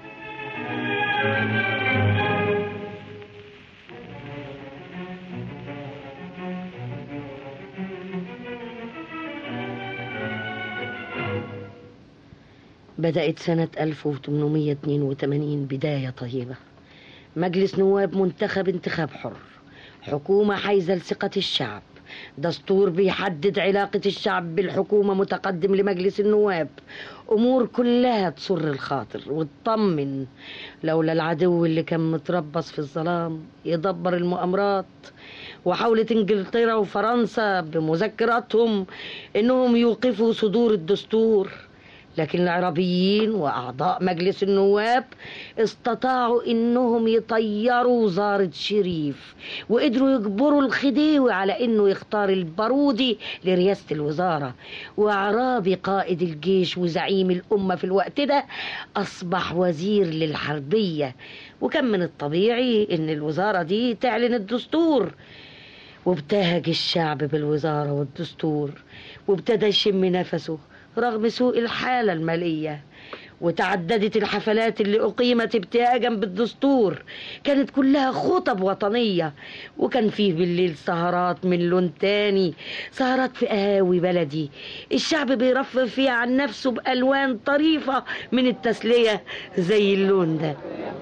بدأت سنة 1882 بداية طيبة. مجلس نواب منتخب انتخاب حر، حكومة حيزة لثقة الشعب، دستور بيحدد علاقة الشعب بالحكومة متقدم لمجلس النواب، أمور كلها تسر الخاطر وتطمن. لولا العدو اللي كان متربص في الظلام يدبر المؤامرات، وحاولت انجلترا وفرنسا بمذكراتهم انهم يوقفوا صدور الدستور، لكن العربيين وأعضاء مجلس النواب استطاعوا إنهم يطيروا وزارة شريف، وقدروا يجبروا الخديوي على إنه يختار البارودي لرئاسة الوزارة. وعرابي قائد الجيش وزعيم الأمة في الوقت ده أصبح وزير للحربية، وكان من الطبيعي إن الوزارة دي تعلن الدستور. وابتهج الشعب بالوزارة والدستور، وابتدى يشم نفسه رغم سوء الحالة المالية. وتعددت الحفلات اللي أقيمت ابتهاجا بالدستور، كانت كلها خطب وطنية، وكان فيه بالليل سهرات من لون تاني، سهرات في قهاوي بلدي الشعب بيرفه فيها عن نفسه بألوان طريفة من التسلية زي اللون ده.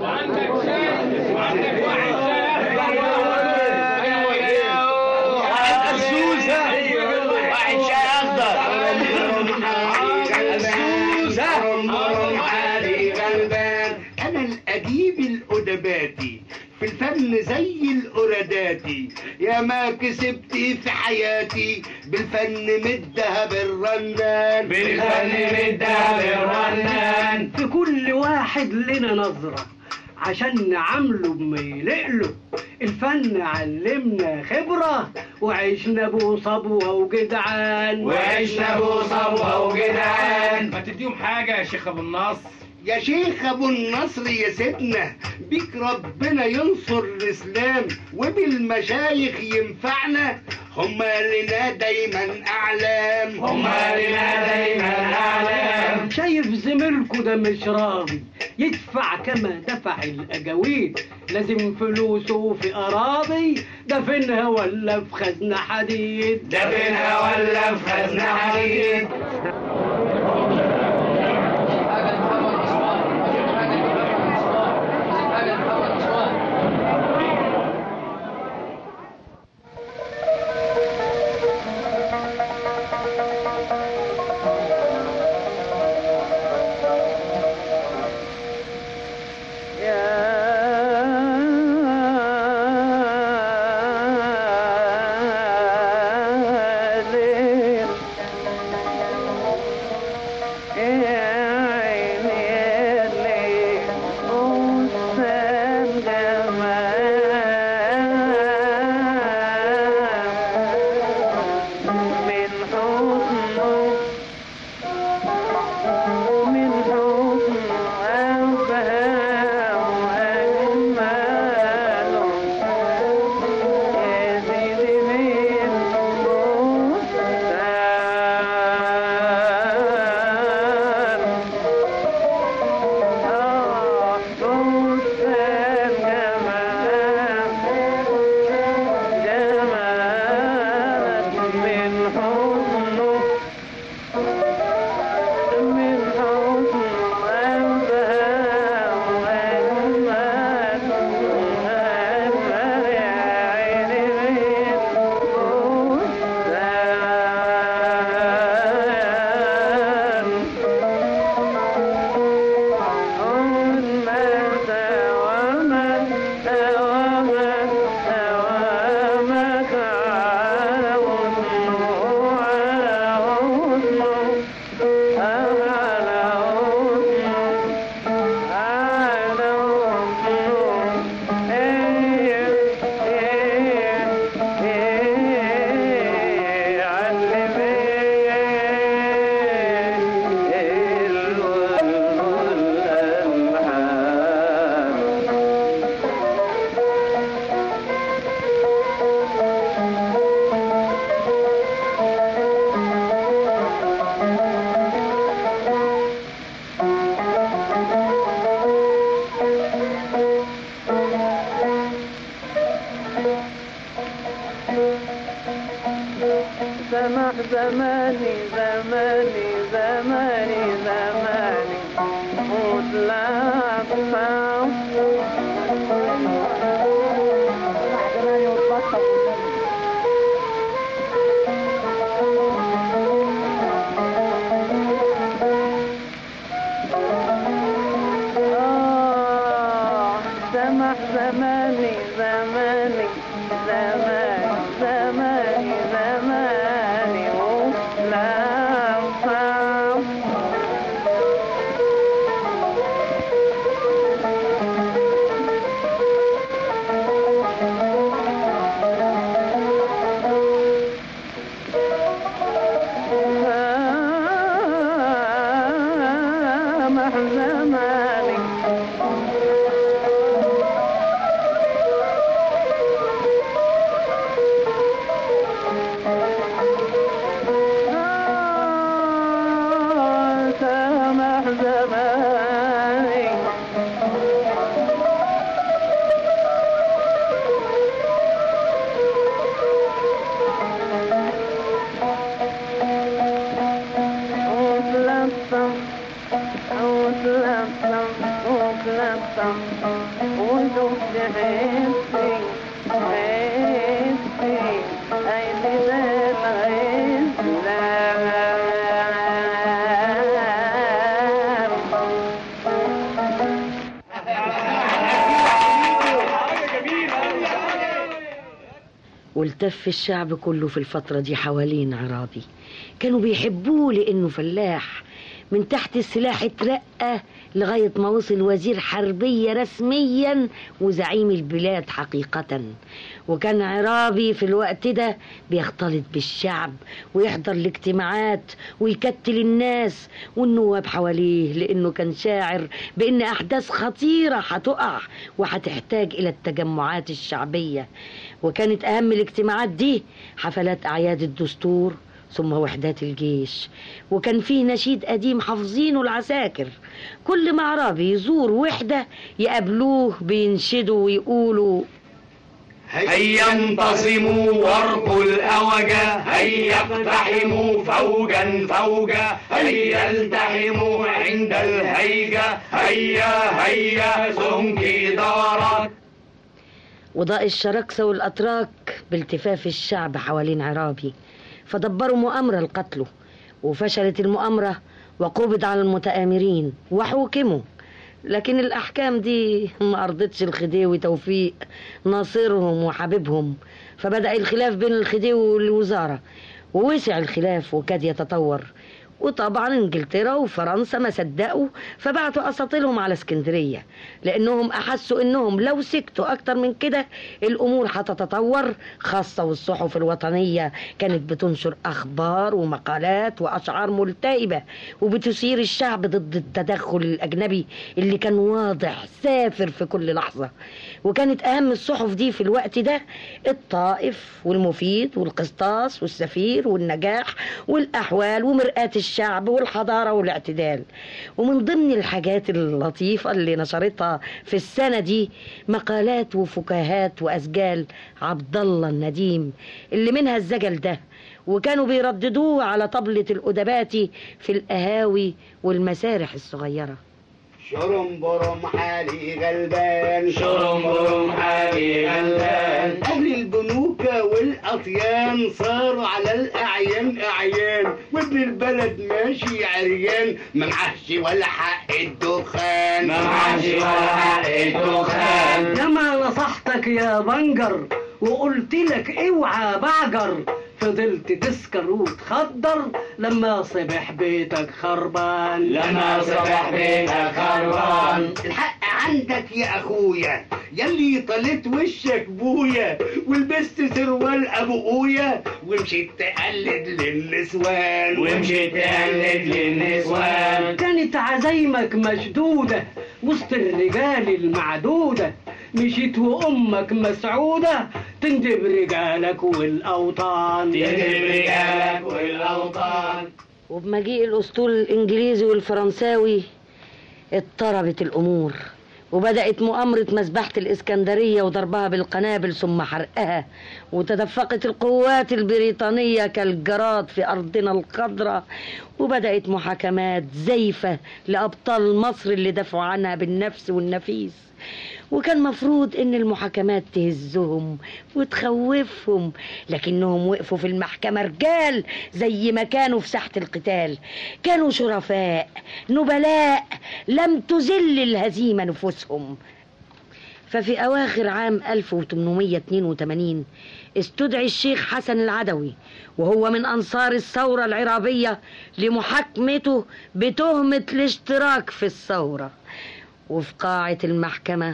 أنا الأديب الأدباتي في الفن زي الأراداتي، يا ما كسبت في حياتي بالفن مدها بالرنان، بالفن مدها بالرنان. في كل واحد لنا نظرة عشان نعمله بما يلقله، الفن علمنا خبرة وعشنا بوصبوها وجدعان، وعشنا بوصبوها وجدعان. ما تديهم حاجة يا شيخ أبو النصر. يا شيخ ابو النصر يا سيدنا، بيك ربنا ينصر الاسلام وبالمشايخ ينفعنا، هما لنا دايما اعلام، هما لنا دايما اعلام. شايف زميلكوا ده مش راضي يدفع كما دفع الاجاويد، لازم فلوسه في اراضي، دفنها ولا في خزنة حديد، دفنها ولا في خزنة حديد. سمح زماني زماني زماني زماني زماني ولا صعب سمح زماني سمح زماني وتلطم وتلطم وتلطم وشوف حسي حسي عيني والتف الشعب كله في الفترة دي حوالين عرابي. كانوا بيحبوه لأنه فلاح، من تحت السلاح اترقى لغاية ما وصل وزير حربية رسميا وزعيم البلاد حقيقة. وكان عرابي في الوقت ده بيختلط بالشعب ويحضر الاجتماعات ويكتل الناس والنواب حواليه، لأنه كان شاعر بأن أحداث خطيرة هتقع وهتحتاج إلى التجمعات الشعبية. وكانت أهم الاجتماعات دي حفلات أعياد الدستور ثم وحدات الجيش. وكان فيه نشيد قديم حافظينه العساكر، كل ما عرابي يزور وحدة يقابلوه بينشدوا ويقولوا: هيا انتصموا وارقوا الأوجة، هيا اقتحموا فوجا فوجا، هيا التحموا عند الهيجة، هيا هيا سمكي دارت. وضاء الشراكسة والأتراك بالتفاف الشعب حوالين عرابي، فدبروا مؤامرة لقتله، وفشلت المؤامرة وقبض على المتآمرين وحوكموا. لكن الأحكام دي ما أرضتش الخديوي توفيق ناصرهم وحبيبهم، فبدأ الخلاف بين الخديوي والوزارة، ووسع الخلاف وكاد يتطور. وطبعا انجلترا وفرنسا ما صدقوا، فبعتوا اساطيلهم على اسكندريه، لانهم احسوا انهم لو سكتوا اكتر من كده الامور هتتطور، خاصه والصحف الوطنيه كانت بتنشر اخبار ومقالات واشعار ملتهبه وبتثير الشعب ضد التدخل الاجنبي اللي كان واضح سافر في كل لحظه. وكانت اهم الصحف دي في الوقت ده الطائف والمفيد والقسطاس والسفير والنجاح والاحوال ومرآة الشعب والحضارة والاعتدال. ومن ضمن الحاجات اللطيفة اللي نشرتها في السنة دي مقالات وفكاهات وأسجال عبد الله النديم اللي منها الزجل ده، وكانوا بيرددوه على طبلة الأدباتي في القهاوي والمسارح الصغيرة. شرم برم حالي غلبان، شرم برم حالي غلبان، أهل البنوكة والأطيان صاروا على الأعيان أعيان، وابن البلد ماشي عريان ما معهش ولا حق الدخان، ما معهش ولا حق الدخان. لما نصحتك يا بنجر وقلت لك اوعى بعجر، فضلت تسكر وتخدر لما صبح بيتك خربان، لما صبح بيتك خربان. الحق عندك يا اخويا يلي طلت وشك بويا ولبست سروال ابويا ومشيت تقلد للنسوان، ومشيت تقلد للنسوان. كانت عزايمك مشدودة وسط الرجال المعدودة، مشيت وامك مسعودة تندب رجالك والاوطان، تندب رجالك والاوطان. وبمجيء الاسطول الانجليزي والفرنساوي اضطربت الامور، وبدأت مؤامرة مذبحة الإسكندرية وضربها بالقنابل ثم حرقها، وتدفقت القوات البريطانية كالجراد في أرضنا الخضراء، وبدأت محاكمات زيفة لأبطال مصر اللي دافعوا عنها بالنفس والنفيس. وكان مفروض ان المحاكمات تهزهم وتخوفهم، لكنهم وقفوا في المحكمة رجال زي ما كانوا في ساحة القتال، كانوا شرفاء نبلاء لم تذل الهزيمة نفوسهم. ففي أواخر عام 1882 استدعي الشيخ حسن العدوي وهو من أنصار الثورة العرابية لمحاكمته بتهمة الاشتراك في الثورة. وفي قاعة المحكمة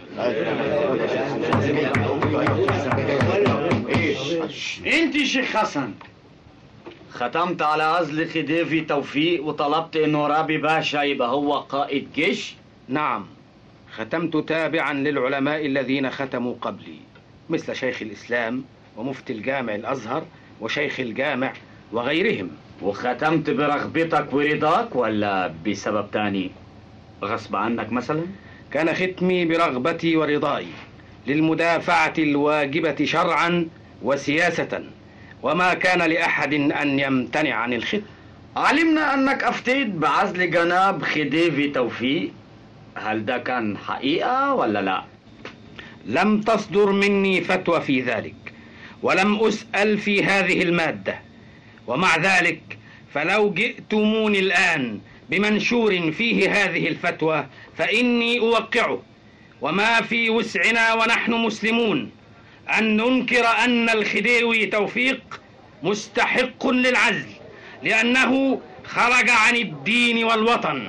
انت شيخ حسن ختمت على عزل خديوي توفيق وطلبت انه رابي باشا يبقى هو قائد جيش؟ نعم، ختمت تابعا للعلماء الذين ختموا قبلي، مثل شيخ الإسلام ومفتي الجامع الأزهر وشيخ الجامع وغيرهم. وختمت برغبتك ورضاك ولا بسبب تاني غصب عنك مثلا؟ كان ختمي برغبتي ورضائي للمدافعة الواجبة شرعا وسياسة، وما كان لأحد أن يمتنع عن الختم. علمنا أنك أفتيت بعزل جناب خديوي توفيق، هل ده كان حقيقة ولا لا؟ لم تصدر مني فتوى في ذلك، ولم أسأل في هذه المادة، ومع ذلك فلو جئتموني الآن بمنشور فيه هذه الفتوى فإني أوقعه، وما في وسعنا ونحن مسلمون أن ننكر أن الخديوي توفيق مستحق للعزل لأنه خرج عن الدين والوطن.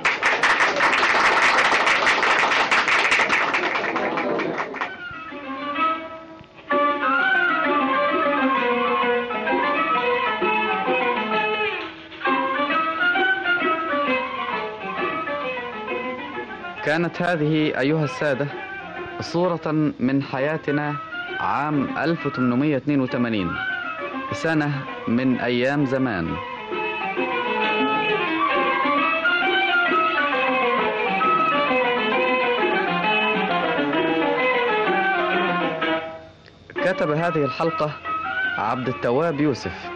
كانت هذه أيها السادة صورة من حياتنا عام 1882، سنة من أيام زمان. كتب هذه الحلقة عبد التواب يوسف.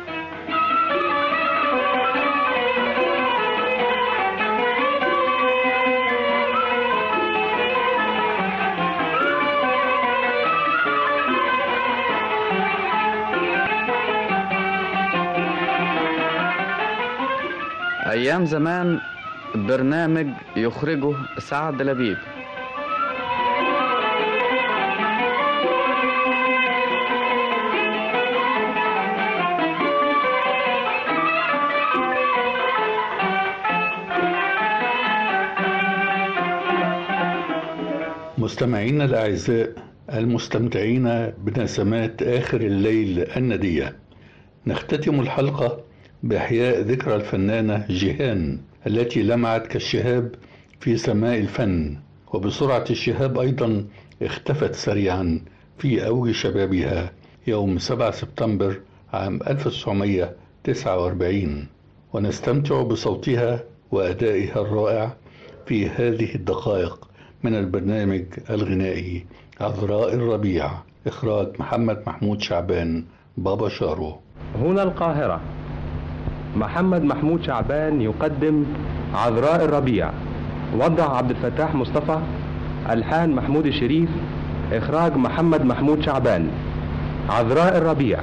أيام زمان برنامج يخرجه سعد لبيب. مستمعينا الأعزاء المستمتعين بنسمات آخر الليل الندية، نختتم الحلقة بإحياء ذكرى الفنانة جيهان التي لمعت كالشهاب في سماء الفن، وبسرعة الشهاب أيضا اختفت سريعا في أوج شبابها يوم 7 سبتمبر عام 1949، ونستمتع بصوتها وأدائها الرائع في هذه الدقائق من البرنامج الغنائي عذراء الربيع، إخراج محمد محمود شعبان بابا شارو. هنا القاهرة، محمد محمود شعبان يقدم عذراء الربيع، وضع عبد الفتاح مصطفى، ألحان محمود الشريف، إخراج محمد محمود شعبان. عذراء الربيع.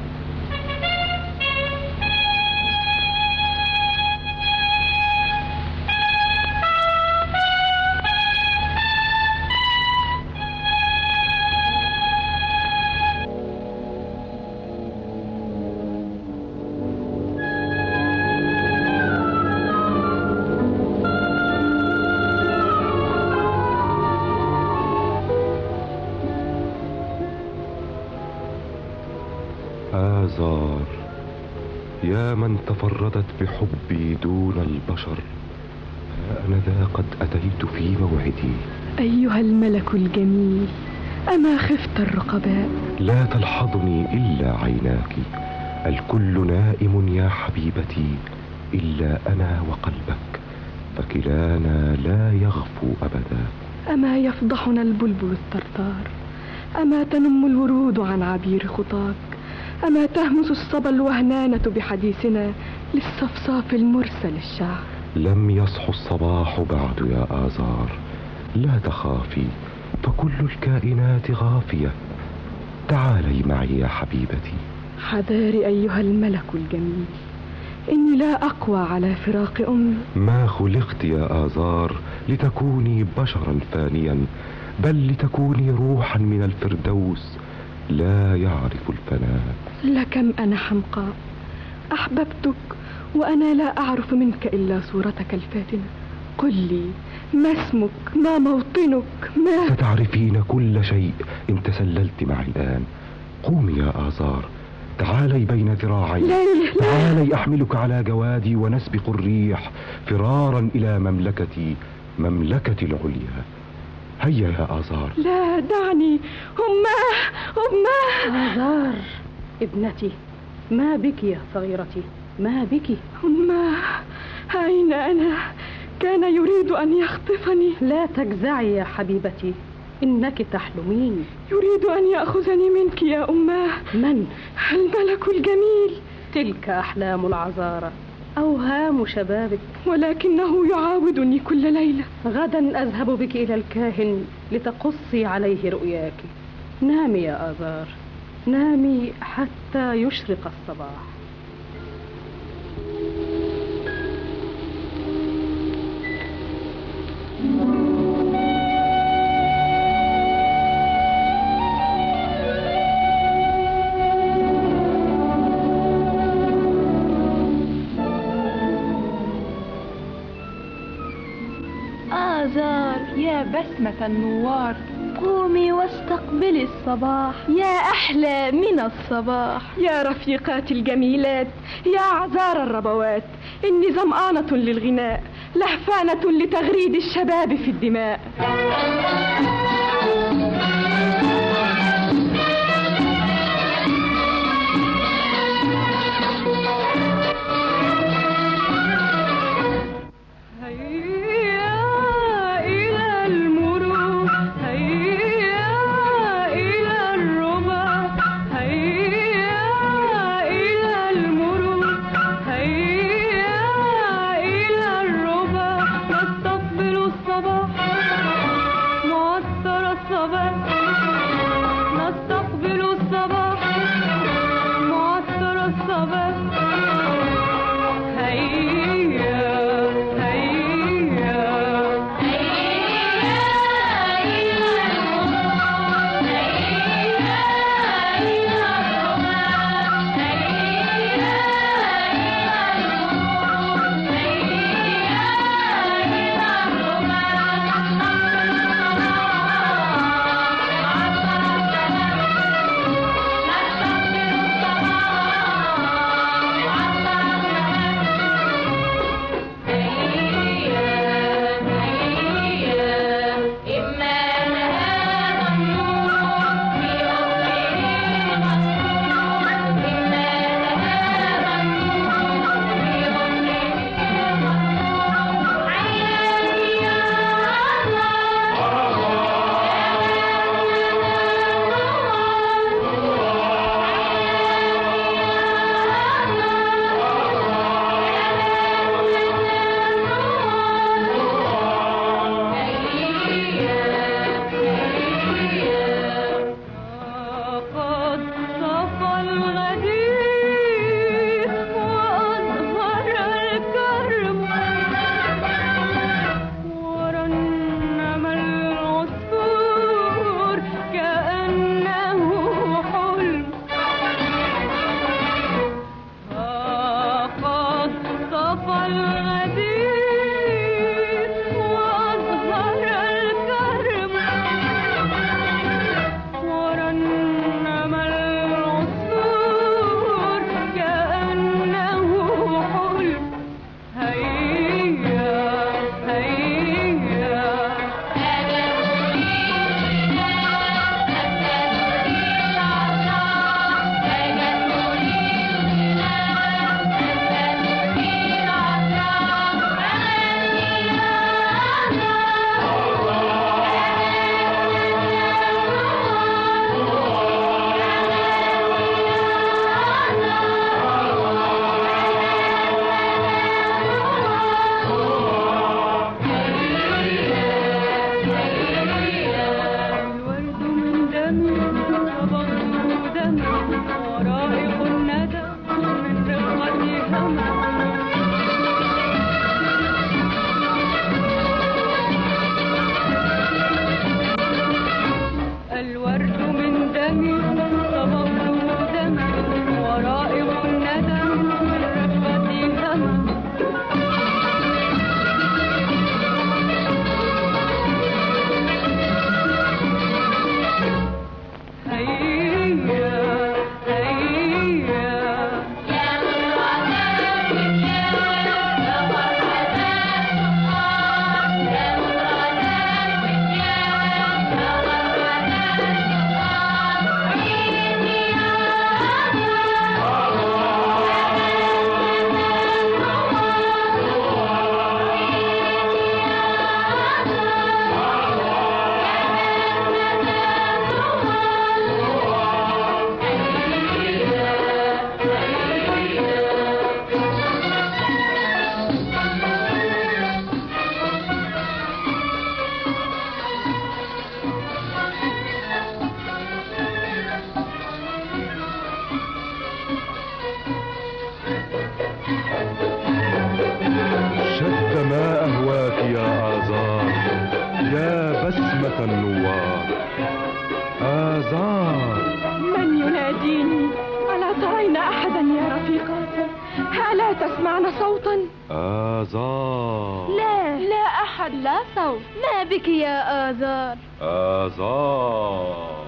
آزار، يا من تفردت بحبي دون البشر، ها أنا ذا قد أتيت في موعدي. أيها الملك الجميل، أما خفت الرقباء؟ لا تلحظني إلا عيناك، الكل نائم يا حبيبتي إلا أنا وقلبك، فكلانا لا يغفو أبدا. أما يفضحنا البلبل الطرطار؟ أما تنم الورود عن عبير خطاك؟ أما تهمس الصبا الوهنانة بحديثنا للصفصاف المرسل الشعر؟ لم يصح الصباح بعد يا آزار، لا تخافي فكل الكائنات غافية. تعالي معي يا حبيبتي. حذاري أيها الملك الجميل، إني لا أقوى على فراق أمي. ما خلقت يا آزار لتكوني بشرا فانيا، بل لتكوني روحا من الفردوس لا يعرف الفناء. لكم أنا حمقاء أحببتك وأنا لا أعرف منك إلا صورتك الفاتنة. قل لي ما اسمك، ما موطنك، ما... ستعرفين كل شيء إن تسللت معي الآن. قومي يا آزار، تعالي بين ذراعي. تعالي أحملك على جوادي ونسبق الريح فرارا إلى مملكتي العليا. هيا يا آزار. لا دعني. أماه آزار ابنتي، ما بك يا صغيرتي، ما بك؟ أماه أين أنا؟ كان يريد أن يخطفني. لا تجزعي يا حبيبتي، إنك تحلمين. يريد أن يأخذني منك يا أماه. من؟ الملك الجميل. تلك أحلام العذارى، أوهام شبابك، ولكنه يعاودني كل ليلة. غدا أذهب بك إلى الكاهن لتقصي عليه رؤياك. نامي يا آزار، نامي حتى يشرق الصباح. آزار يا بسمة النوار، قومي واستقبلي الصباح، يا أحلى من الصباح. يا رفيقاتي الجميلات، يا أعذار الربوات، إني ظمآنة للغناء، لهفانة لتغريد الشباب في الدماء. يا بسمة النوار. آزار. من يناديني؟ ألا ترين أحدا يا رفيقات؟ ألا تسمعن صوتا؟ آزار. لا أحد، لا صوت. ما بك يا آزار؟ آزار.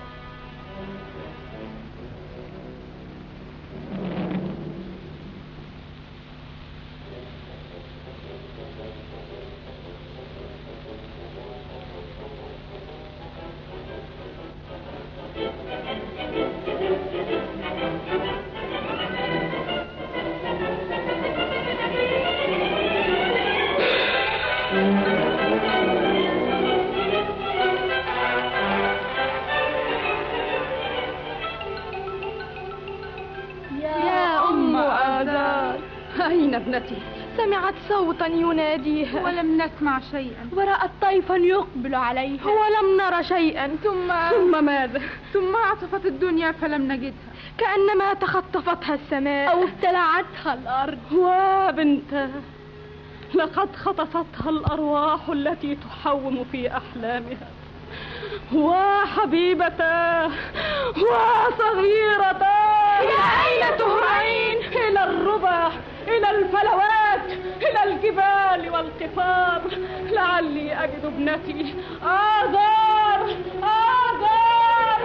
يا أم آزار، أين ابنتي؟ سمعت صوتا يناديها ولم نسمع شيئا. ورأت طيفا يقبل عليها ولم نر شيئا. ثم ماذا؟ ثم عصفت الدنيا فلم نجدها، كأنما تخطفتها السماء أو ابتلعتها الأرض. وبنتها لقد خطفتها الأرواح التي تحوم في أحلامها. وحبيبتاه وصغيرتاه، إلى أين تهرعين؟ إلى الربا، إلى الفلوات، إلى الجبال والقفار، لعلي أجد ابنتي. آزار آزار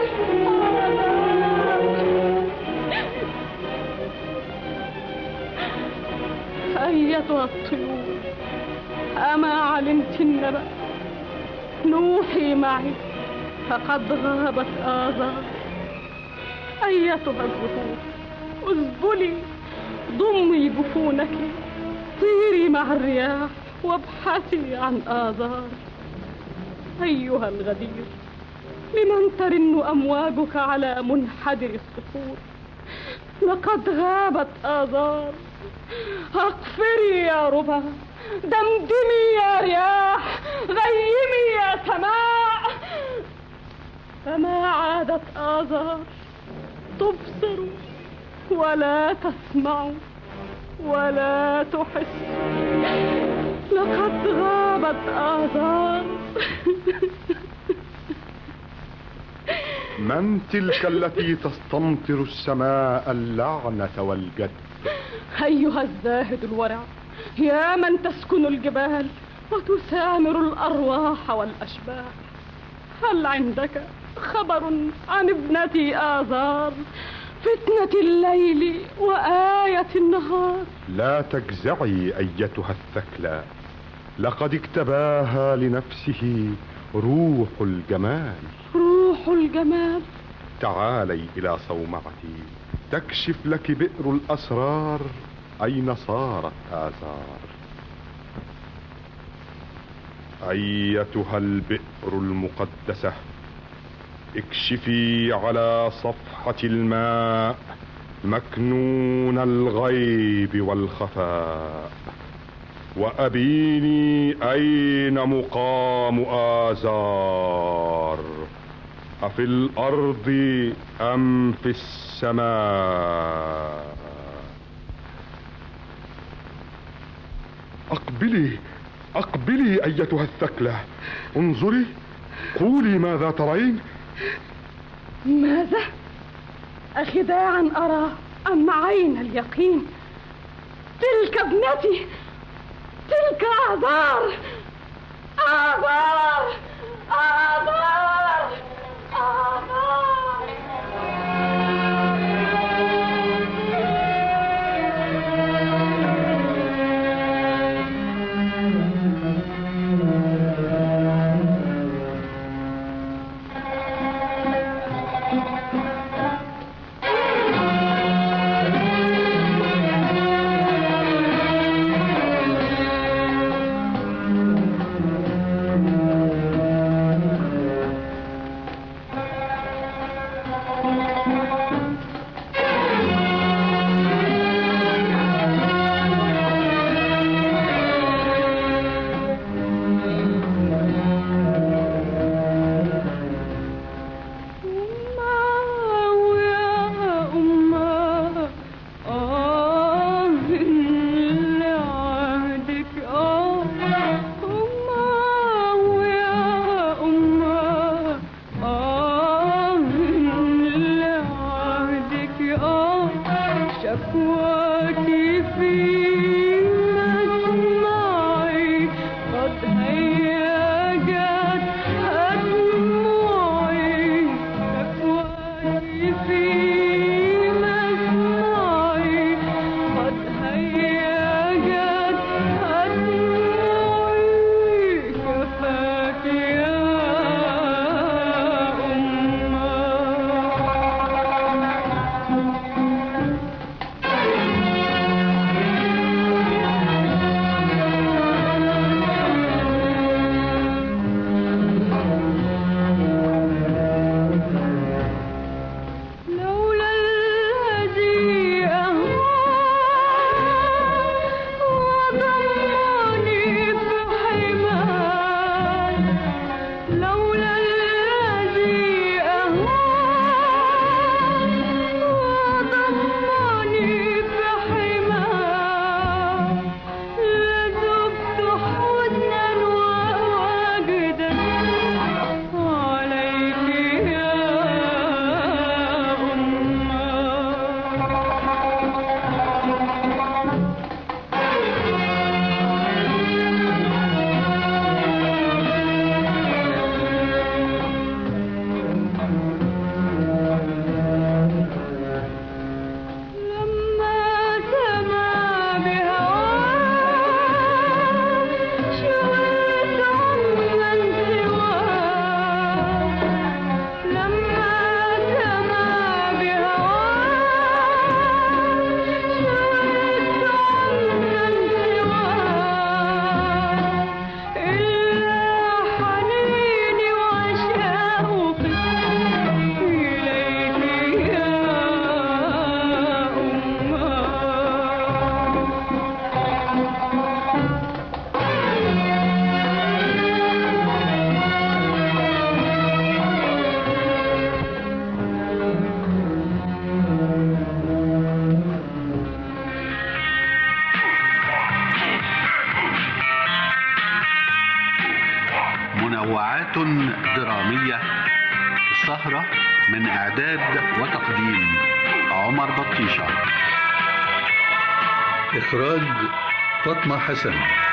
أيتها الطيور، أما علمت النبأ؟ نوحي معي، فقد غابت آزار. أيتها الزهور، اذبلي، ضمي جفونك، طيري مع الرياح وابحثي عن آزار. أيها الغدير، لمن ترن أمواجك على منحدر الصخور؟ لقد غابت آزار. أقفري يا ربا، دمدمي يا رياح، غيمي يا سماء. فما عادت آزار تبصر ولا تسمع ولا تحس. لقد غابت آزار. من تلك التي تستمطر السماء اللعنة والجد؟ أيها الزاهد الورع، يا من تسكن الجبال وتسامر الأرواح والأشباح، هل عندك خبر عن ابنتي آزار، فتنة الليل وآية النهار؟ لا تجزعي أيتها الثكلى، لقد اكتباها لنفسه روح الجمال. روح الجمال؟ تعالي إلى صومعتي تكشف لك بئر الأسرار أين صارت آزار. أيتها البئر المقدسة، اكشفي على صفحة الماء مكنون الغيب والخفاء، وأبيني أين مقام آزار، أفي الأرض أم في السماء؟ أقبلي أيتها الثكلى، انظري، قولي ماذا ترين؟ ماذا؟ أخداعا أرى أم عين اليقين؟ تلك ابنتي، تلك آزار. آزار آزار آزار. منوعات درامية. السهرة من إعداد وتقديم عمر بطيشة. إخراج فاطمة حسن.